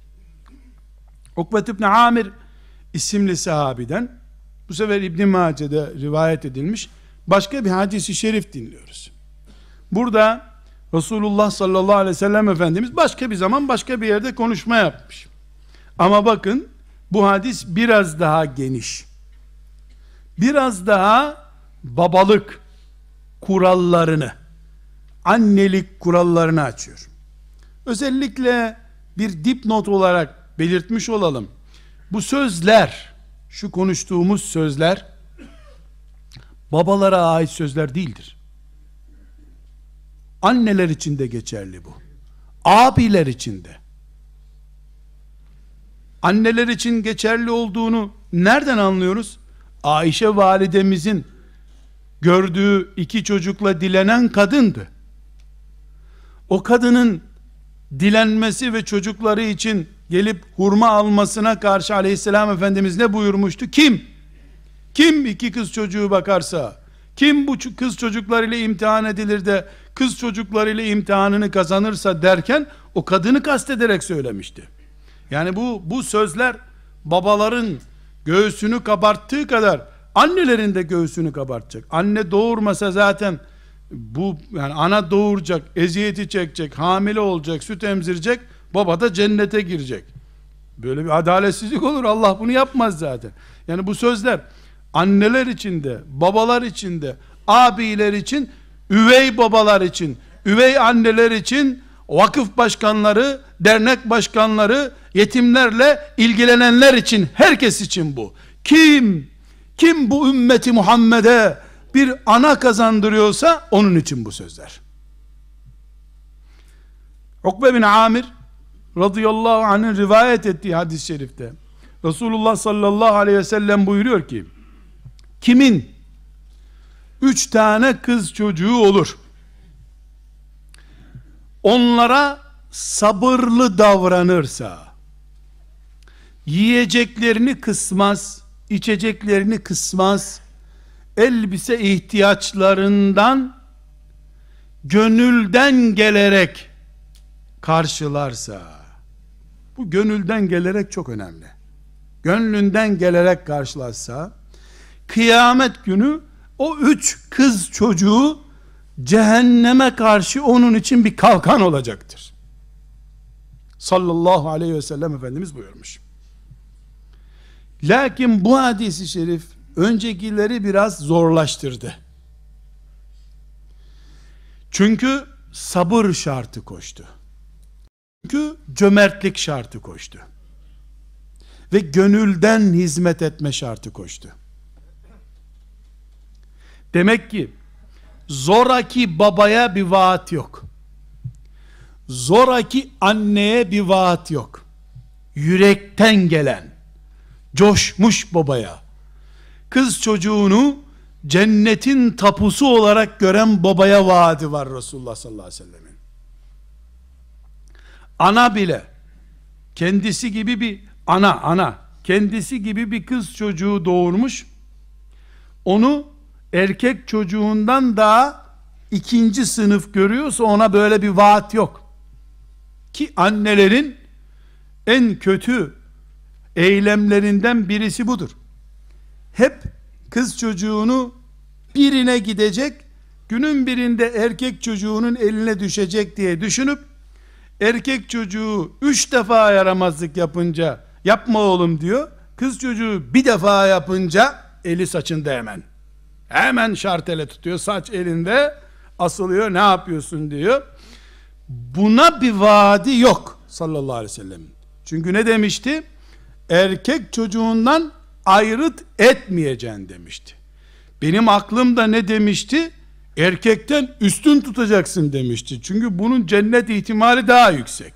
Ukbe ibn Amir isimli sahabiden, bu sefer İbn Mace'de rivayet edilmiş başka bir hadisi şerif dinliyoruz. Burada Resulullah sallallahu aleyhi ve sellem Efendimiz başka bir zaman başka bir yerde konuşma yapmış. Ama bakın bu hadis biraz daha geniş. Biraz daha babalık kurallarını, annelik kurallarını açıyor. Özellikle bir dipnot olarak belirtmiş olalım. Bu sözler, şu konuştuğumuz sözler babalara ait sözler değildir. Anneler için de geçerli bu. Abiler için de. Anneler için geçerli olduğunu nereden anlıyoruz? Ayşe validemizin gördüğü iki çocukla dilenen kadındı. O kadının dilenmesi ve çocukları için gelip hurma almasına karşı aleyhisselam Efendimiz ne buyurmuştu? Kim? Kim iki kız çocuğu bakarsa, kim bu kız çocuklarıyla imtihan edilir de kız çocuklarıyla imtihanını kazanırsa derken o kadını kastederek söylemişti. Yani bu bu sözler babaların göğsünü kabarttığı kadar annelerin de göğsünü kabartacak. Anne doğurmasa zaten bu, yani ana doğuracak, eziyeti çekecek, hamile olacak, süt emzirecek, baba da cennete girecek. Böyle bir adaletsizlik olur. Allah bunu yapmaz zaten. Yani bu sözler anneler için de, babalar için de, abiler için, üvey babalar için, üvey anneler için, vakıf başkanları, dernek başkanları, yetimlerle ilgilenenler için, herkes için bu. Kim, kim bu ümmeti Muhammed'e bir ana kazandırıyorsa onun için bu sözler. Ukbe bin Amir radıyallahu anh'ın rivayet ettiği hadis-i şerifte Resulullah sallallahu aleyhi ve sellem buyuruyor ki, kimin üç tane kız çocuğu olur, onlara sabırlı davranırsa, yiyeceklerini kısmaz, içeceklerini kısmaz, elbise ihtiyaçlarından gönülden gelerek karşılarsa, bu gönülden gelerek çok önemli. Gönlünden gelerek karşılarsa, kıyamet günü o üç kız çocuğu cehenneme karşı onun için bir kalkan olacaktır. Sallallahu aleyhi ve sellem Efendimiz buyurmuş. Lakin bu hadis-i şerif öncekileri biraz zorlaştırdı. Çünkü sabır şartı koştu. Çünkü cömertlik şartı koştu. Ve gönülden hizmet etme şartı koştu. Demek ki zoraki babaya bir vaat yok. Zoraki anneye bir vaat yok. Yürekten gelen, coşmuş babaya, kız çocuğunu cennetin tapusu olarak gören babaya vaadi var Resulullah sallallahu aleyhi ve sellemin. Ana bile kendisi gibi bir ana, ana kendisi gibi bir kız çocuğu doğurmuş, onu erkek çocuğundan daha ikinci sınıf görüyorsa ona böyle bir vaat yok. Ki annelerin en kötü eylemlerinden birisi budur. Hep kız çocuğunu birine gidecek, günün birinde erkek çocuğunun eline düşecek diye düşünüp, erkek çocuğu üç defa yaramazlık yapınca yapma oğlum diyor, kız çocuğu bir defa yapınca eli saçında hemen. Hemen şartele tutuyor, saç elinde asılıyor, ne yapıyorsun diyor. Buna bir vaadi yok sallallahu aleyhi ve sellem. Çünkü ne demişti? erkek çocuğundan ayrıt etmeyeceksin demişti. Benim aklımda ne demişti? Erkekten üstün tutacaksın demişti. Çünkü bunun cennet ihtimali daha yüksek.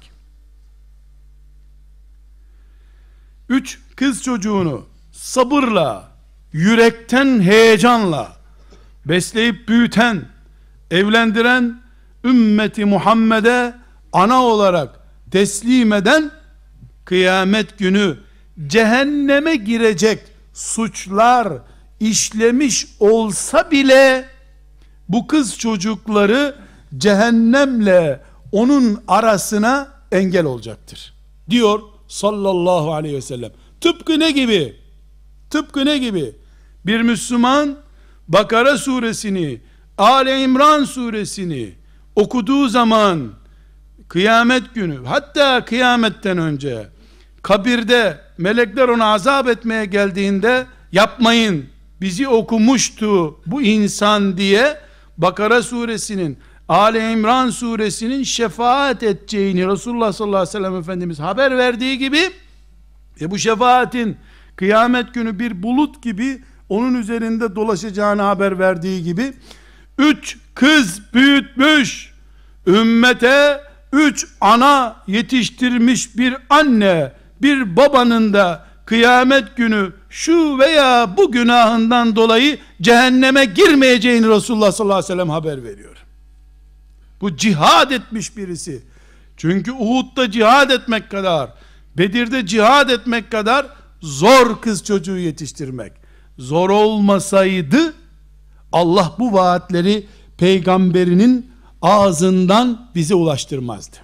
Üç, kız çocuğunu sabırla, yürekten heyecanla besleyip büyüten, evlendiren, ümmeti Muhammed'e ana olarak teslim eden, kıyamet günü cehenneme girecek suçlar işlemiş olsa bile bu kız çocukları cehennemle onun arasına engel olacaktır diyor sallallahu aleyhi ve sellem. Tıpkı ne gibi? Tıpkı ne gibi? Bir Müslüman Bakara suresini, Ali İmran suresini okuduğu zaman kıyamet günü, hatta kıyametten önce kabirde melekler ona azap etmeye geldiğinde, yapmayın, bizi okumuştu bu insan diye Bakara suresinin, Ali İmran suresinin şefaat edeceğini Resulullah sallallahu aleyhi ve sellem Efendimiz haber verdiği gibi, e bu şefaatin kıyamet günü bir bulut gibi onun üzerinde dolaşacağını haber verdiği gibi, üç kız büyütmüş, ümmete üç ana yetiştirmiş bir anne, bir babanın da kıyamet günü şu veya bu günahından dolayı cehenneme girmeyeceğini Resulullah sallallahu aleyhi ve sellem haber veriyor. Bu cihad etmiş birisi. Çünkü Uhud'da cihad etmek kadar, Bedir'de cihad etmek kadar zor kız çocuğu yetiştirmek. Zor olmasaydı Allah bu vaatleri peygamberinin ağzından bize ulaştırmazdı.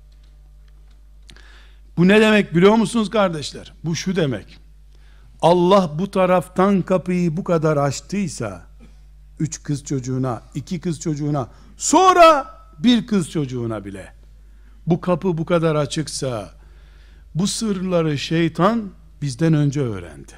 Bu ne demek biliyor musunuz kardeşler? Bu şu demek: Allah bu taraftan kapıyı bu kadar açtıysa, üç kız çocuğuna, iki kız çocuğuna, sonra bir kız çocuğuna bile bu kapı bu kadar açıksa, bu sırları şeytan bizden önce öğrendi.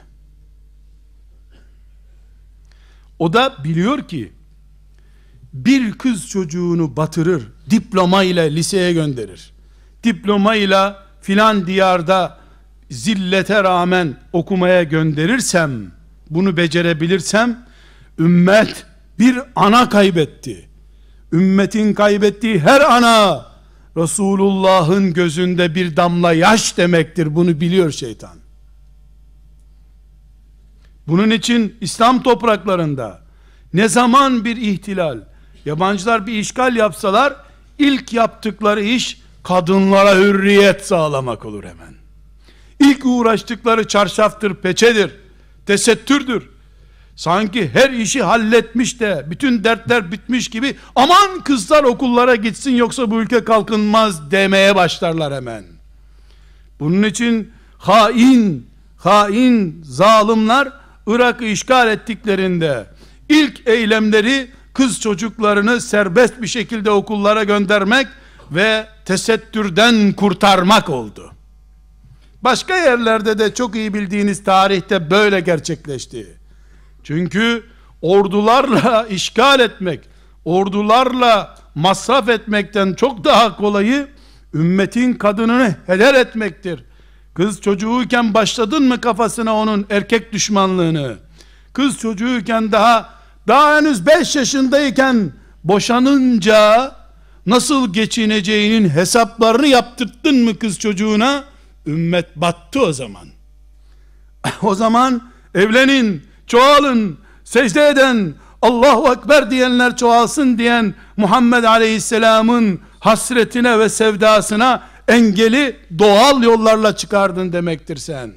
O da biliyor ki bir kız çocuğunu batırır, diplomayla liseye gönderir, diplomayla filan diyarda zillete rağmen okumaya gönderirsem, bunu becerebilirsem, ümmet bir ana kaybetti. Ümmetin kaybettiği her ana Resulullah'ın gözünde bir damla yaş demektir. Bunu biliyor şeytan. Bunun için İslam topraklarında ne zaman bir ihtilal, yabancılar bir işgal yapsalar, ilk yaptıkları iş kadınlara hürriyet sağlamak olur hemen. İlk uğraştıkları çarşaftır, peçedir, tesettürdür. Sanki her işi halletmiş de bütün dertler bitmiş gibi, aman kızlar okullara gitsin yoksa bu ülke kalkınmaz demeye başlarlar hemen. Bunun için hain, hain zalimler Irak'ı işgal ettiklerinde ilk eylemleri kız çocuklarını serbest bir şekilde okullara göndermek ve tesettürden kurtarmak oldu. Başka yerlerde de çok iyi bildiğiniz tarihte böyle gerçekleşti. Çünkü ordularla işgal etmek, ordularla masraf etmekten çok daha kolayı ümmetin kadınını heder etmektir. Kız çocuğuyken başladın mı kafasına onun erkek düşmanlığını, kız çocuğuyken daha daha henüz beş yaşındayken boşanınca nasıl geçineceğinin hesaplarını yaptırttın mı kız çocuğuna, ümmet battı o zaman. O zaman evlenin, çoğalın, secde eden, Allahu Ekber diyenler çoğalsın diyen Muhammed Aleyhisselam'ın hasretine ve sevdasına engeli doğal yollarla çıkardın demektir sen.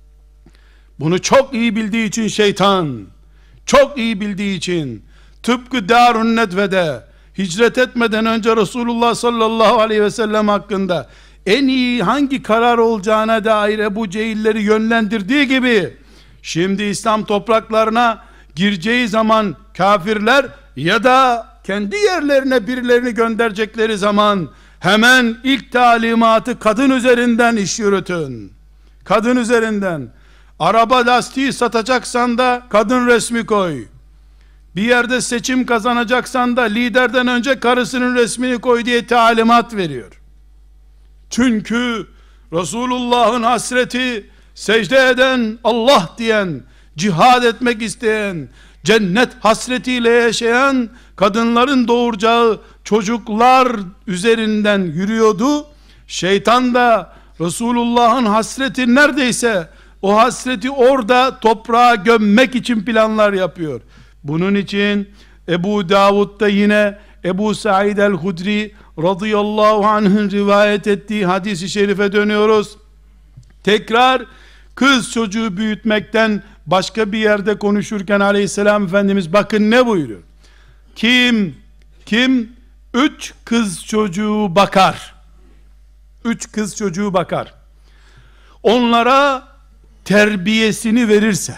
Bunu çok iyi bildiği için şeytan, çok iyi bildiği için, tıpkı Darun Nedve'de hicret etmeden önce Resulullah sallallahu aleyhi ve sellem hakkında en iyi hangi karar olacağına dair Ebu Cehilleri yönlendirdiği gibi, şimdi İslam topraklarına gireceği zaman kafirler ya da kendi yerlerine birilerini gönderecekleri zaman hemen ilk talimatı kadın üzerinden iş yürütün. Kadın üzerinden. Araba lastiği satacaksan da kadın resmi koy. Bir yerde seçim kazanacaksan da liderden önce karısının resmini koy diye talimat veriyor. Çünkü Resulullah'ın hasreti, secde eden, Allah diyen, cihad etmek isteyen, cennet hasretiyle yaşayan kadınların doğuracağı çocuklar üzerinden yürüyordu. Şeytan da Resulullah'ın hasreti neredeyse o hasreti orada toprağa gömmek için planlar yapıyor. Bunun için Ebu Davud'da yine Ebu Said el-Hudri radıyallahu anh'ın rivayet ettiği hadis-i şerife dönüyoruz. Tekrar kız çocuğu büyütmekten başka bir yerde konuşurken aleyhisselam Efendimiz bakın ne buyuruyor? Kim, kim üç kız çocuğu bakar, üç kız çocuğu bakar, onlara terbiyesini verirse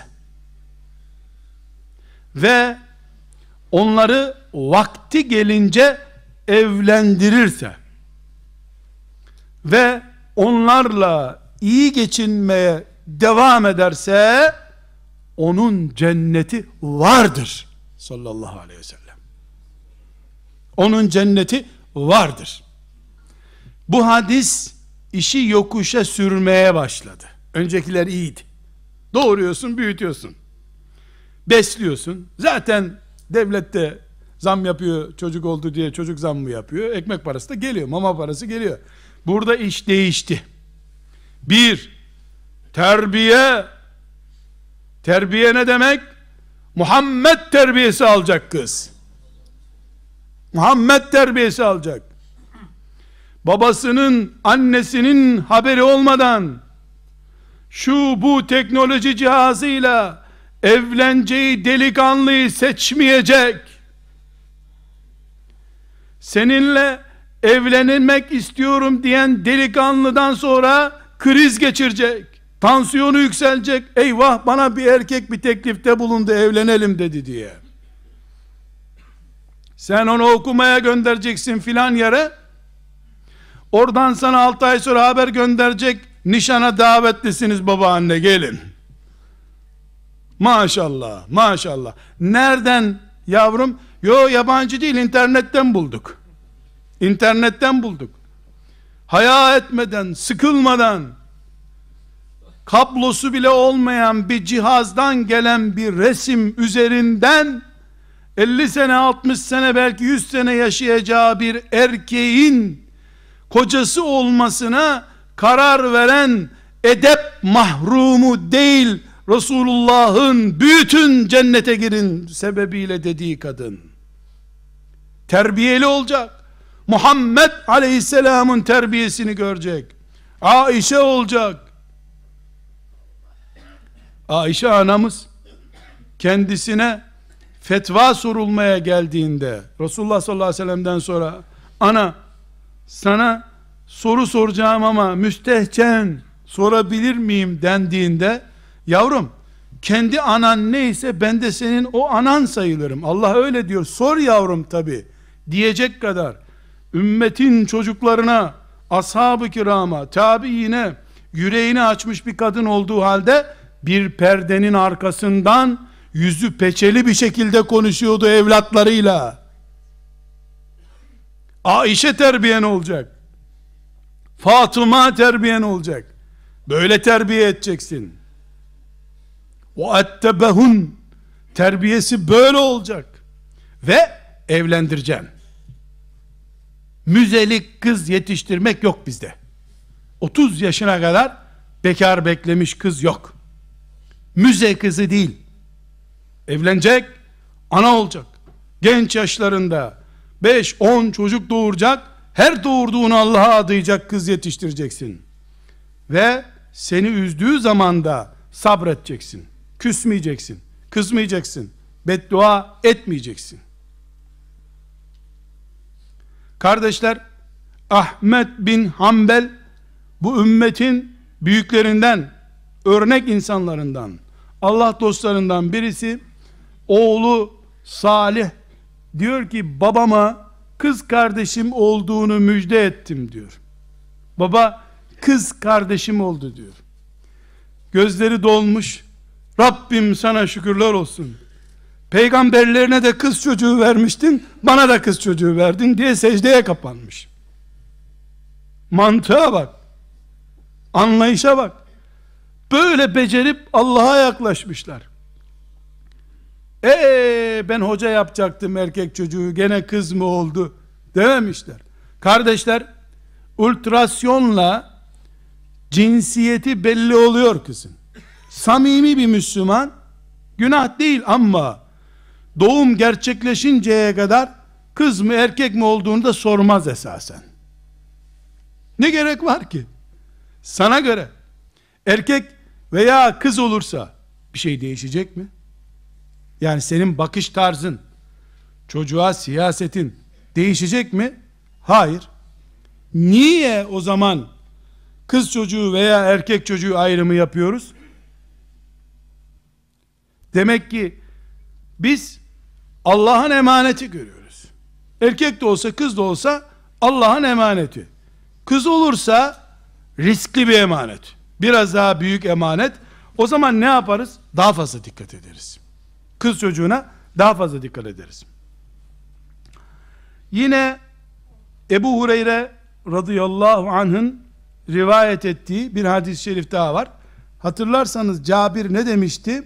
ve onları vakti gelince evlendirirse ve onlarla iyi geçinmeye devam ederse onun cenneti vardır sallallahu aleyhi ve sellem. Onun cenneti vardır. Bu hadis işi yokuşa sürmeye başladı. Öncekiler iyiydi. Doğuruyorsun, büyütüyorsun. Besliyorsun. Zaten devlet de zam yapıyor, çocuk oldu diye çocuk zammı yapıyor. Ekmek parası da geliyor, mama parası geliyor. Burada iş değişti. Bir, terbiye. Terbiye ne demek? Muhammed terbiyesi alacak kız. Muhammed terbiyesi alacak. Babasının, annesinin haberi olmadan şu bu teknoloji cihazıyla evleneceği delikanlıyı seçmeyecek. Seninle evlenmek istiyorum diyen delikanlıdan sonra kriz geçirecek. Tansiyonu yükselecek. Eyvah, bana bir erkek bir teklifte bulundu, evlenelim dedi diye. Sen onu okumaya göndereceksin filan yere. Oradan sana altı ay sonra haber gönderecek. Nişana davetlisiniz baba anne, gelin. Maşallah, maşallah. Nereden yavrum? Yo, yabancı değil, internetten bulduk. İnternetten bulduk. Haya etmeden, sıkılmadan, kablosu bile olmayan bir cihazdan gelen bir resim üzerinden elli sene, altmış sene, belki yüz sene yaşayacağı bir erkeğin kocası olmasına karar veren edep mahrumu değil, Resulullah'ın bütün cennete girin sebebiyle dediği kadın. Terbiyeli olacak. Muhammed Aleyhisselam'ın terbiyesini görecek. Aişe olacak. Aişe anamız kendisine fetva sorulmaya geldiğinde Resulullah sallallahu aleyhi ve sellem'den sonra, ana sana soru soracağım ama müstehcen sorabilir miyim dendiğinde, yavrum kendi anan neyse ben de senin o anan sayılırım, Allah öyle diyor, sor yavrum tabi diyecek kadar ümmetin çocuklarına, ashab-ı kirama, tabiine yüreğini açmış bir kadın olduğu halde bir perdenin arkasından yüzü peçeli bir şekilde konuşuyordu evlatlarıyla. Aişe terbiyen olacak. Fatıma terbiyen olacak. Böyle terbiye edeceksin. O ettebehun terbiyesi böyle olacak. Ve evlendireceğim. Müzelik kız yetiştirmek yok bizde. otuz yaşına kadar bekar beklemiş kız yok. Müze kızı değil. Evlenecek, ana olacak. Genç yaşlarında beş on çocuk doğuracak. Her doğurduğunu Allah'a adayacak kız yetiştireceksin. Ve seni üzdüğü zaman da sabredeceksin. Küsmeyeceksin. Kızmayacaksın. Beddua etmeyeceksin. Kardeşler, Ahmet bin Hanbel bu ümmetin büyüklerinden, örnek insanlarından, Allah dostlarından birisi. Oğlu Salih diyor ki, babama kız kardeşim olduğunu müjde ettim diyor. Baba, kız kardeşim oldu diyor. Gözleri dolmuş. Rabbim sana şükürler olsun. Peygamberlerine de kız çocuğu vermiştin, bana da kız çocuğu verdin diye secdeye kapanmış. Mantığa bak. Anlayışa bak. Böyle becerip Allah'a yaklaşmışlar. Eee ben hoca yapacaktım erkek çocuğu, gene kız mı oldu dememişler. Kardeşler, ultrasyonla cinsiyeti belli oluyor kızın. Samimi bir Müslüman günah değil, ama doğum gerçekleşinceye kadar kız mı erkek mi olduğunu da sormaz esasen. Ne gerek var ki? Sana göre erkek veya kız olursa bir şey değişecek mi? Yani senin bakış tarzın, çocuğa siyasetin değişecek mi? Hayır. Niye o zaman kız çocuğu veya erkek çocuğu ayrımı yapıyoruz? Demek ki biz Allah'ın emaneti görüyoruz. Erkek de olsa kız da olsa Allah'ın emaneti. Kız olursa riskli bir emanet. Biraz daha büyük emanet. O zaman ne yaparız? Daha fazla dikkat ederiz. Kız çocuğuna daha fazla dikkat ederiz. Yine Ebu Hureyre radıyallahu anh'ın rivayet ettiği bir hadis-i şerif daha var. Hatırlarsanız Cabir ne demişti?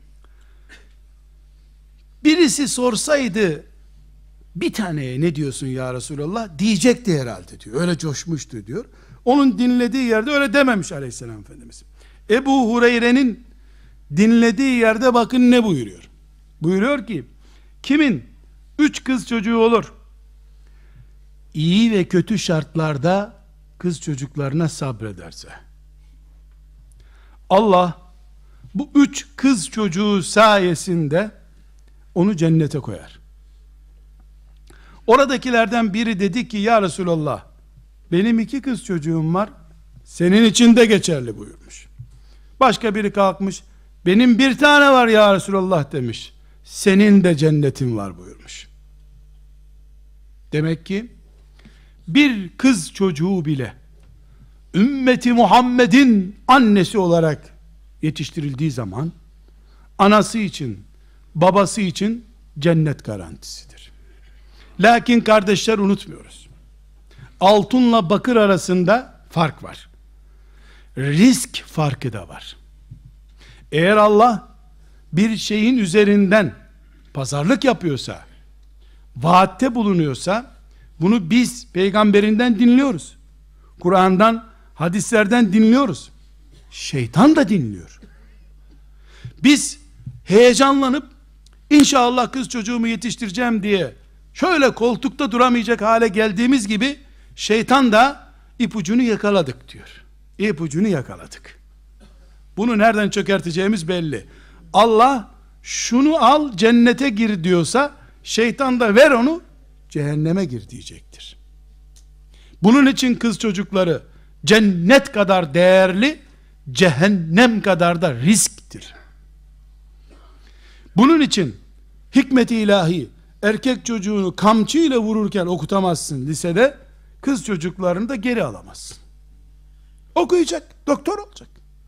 Birisi sorsaydı bir taneye ne diyorsun ya Resulallah diyecekti herhalde diyor. Öyle coşmuştu diyor. Onun dinlediği yerde öyle dememiş aleyhisselam Efendimiz. Ebu Hureyre'nin dinlediği yerde bakın ne buyuruyor. Buyuruyor ki, kimin üç kız çocuğu olur, iyi ve kötü şartlarda kız çocuklarına sabrederse, Allah bu üç kız çocuğu sayesinde onu cennete koyar. Oradakilerden biri dedi ki, ya Resulallah benim iki kız çocuğum var, senin için de geçerli buyurmuş. Başka biri kalkmış, benim bir tane var ya Resulallah demiş, senin de cennetin var buyurmuş. Demek ki bir kız çocuğu bile ümmeti Muhammed'in annesi olarak yetiştirildiği zaman anası için, babası için cennet garantisidir. Lakin kardeşler, unutmuyoruz. Altınla bakır arasında fark var. Risk farkı da var. Eğer Allah bir şeyin üzerinden pazarlık yapıyorsa, vaatte bulunuyorsa, bunu biz peygamberinden dinliyoruz. Kur'an'dan, hadislerden dinliyoruz. Şeytan da dinliyor. Biz heyecanlanıp inşallah kız çocuğumu yetiştireceğim diye şöyle koltukta duramayacak hale geldiğimiz gibi şeytan da ipucunu yakaladık diyor. İpucunu yakaladık. Bunu nereden çökerteceğimiz belli. Allah şunu al cennete gir diyorsa, şeytan da ver onu cehenneme gir diyecektir. Bunun için kız çocukları cennet kadar değerli, cehennem kadar da risktir. Bunun için hikmet-i ilahi, erkek çocuğunu kamçıyla vururken okutamazsın lisede, kız çocuklarını da geri alamazsın. Okuyacak, doktor olacak.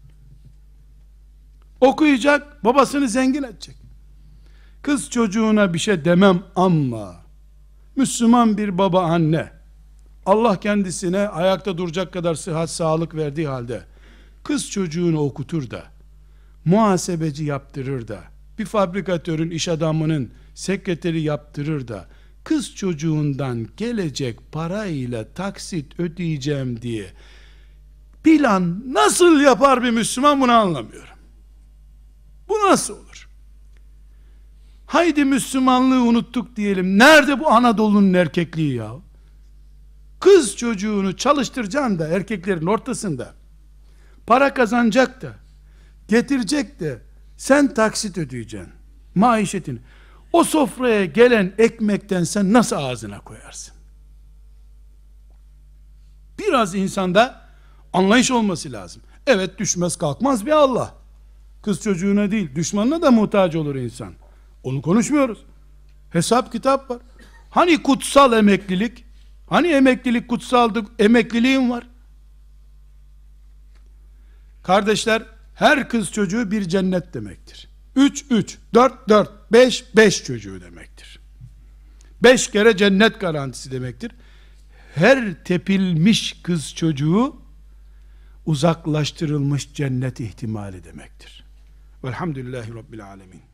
Okuyacak, babasını zengin edecek. Kız çocuğuna bir şey demem, ama Müslüman bir baba anne, Allah kendisine ayakta duracak kadar sıhhat sağlık verdiği halde kız çocuğunu okutur da, muhasebeci yaptırır da, bir fabrikatörün, iş adamının sekreteri yaptırır da, kız çocuğundan gelecek parayla taksit ödeyeceğim diye plan nasıl yapar bir Müslüman, bunu anlamıyorum. Bu nasıl olur? Haydi Müslümanlığı unuttuk diyelim. Nerede bu Anadolu'nun erkekliği ya? Kız çocuğunu çalıştıracaksın da erkeklerin ortasında, para kazanacak da, getirecek de, sen taksit ödeyeceksin maişetini. O sofraya gelen ekmekten sen nasıl ağzına koyarsın? Biraz insanda anlayış olması lazım. Evet, düşmez kalkmaz bir Allah. Kız çocuğuna değil, düşmanına da muhtaç olur insan. Onu konuşmuyoruz. Hesap kitap var. Hani kutsal emeklilik? Hani emeklilik kutsaldı? Emekliliğin var. Kardeşler, her kız çocuğu bir cennet demektir. Üç, üç, dört, dört, beş, beş çocuğu demektir. Beş kere cennet garantisi demektir. Her tepilmiş kız çocuğu uzaklaştırılmış cennet ihtimali demektir. Velhamdülillahi Rabbil alemin.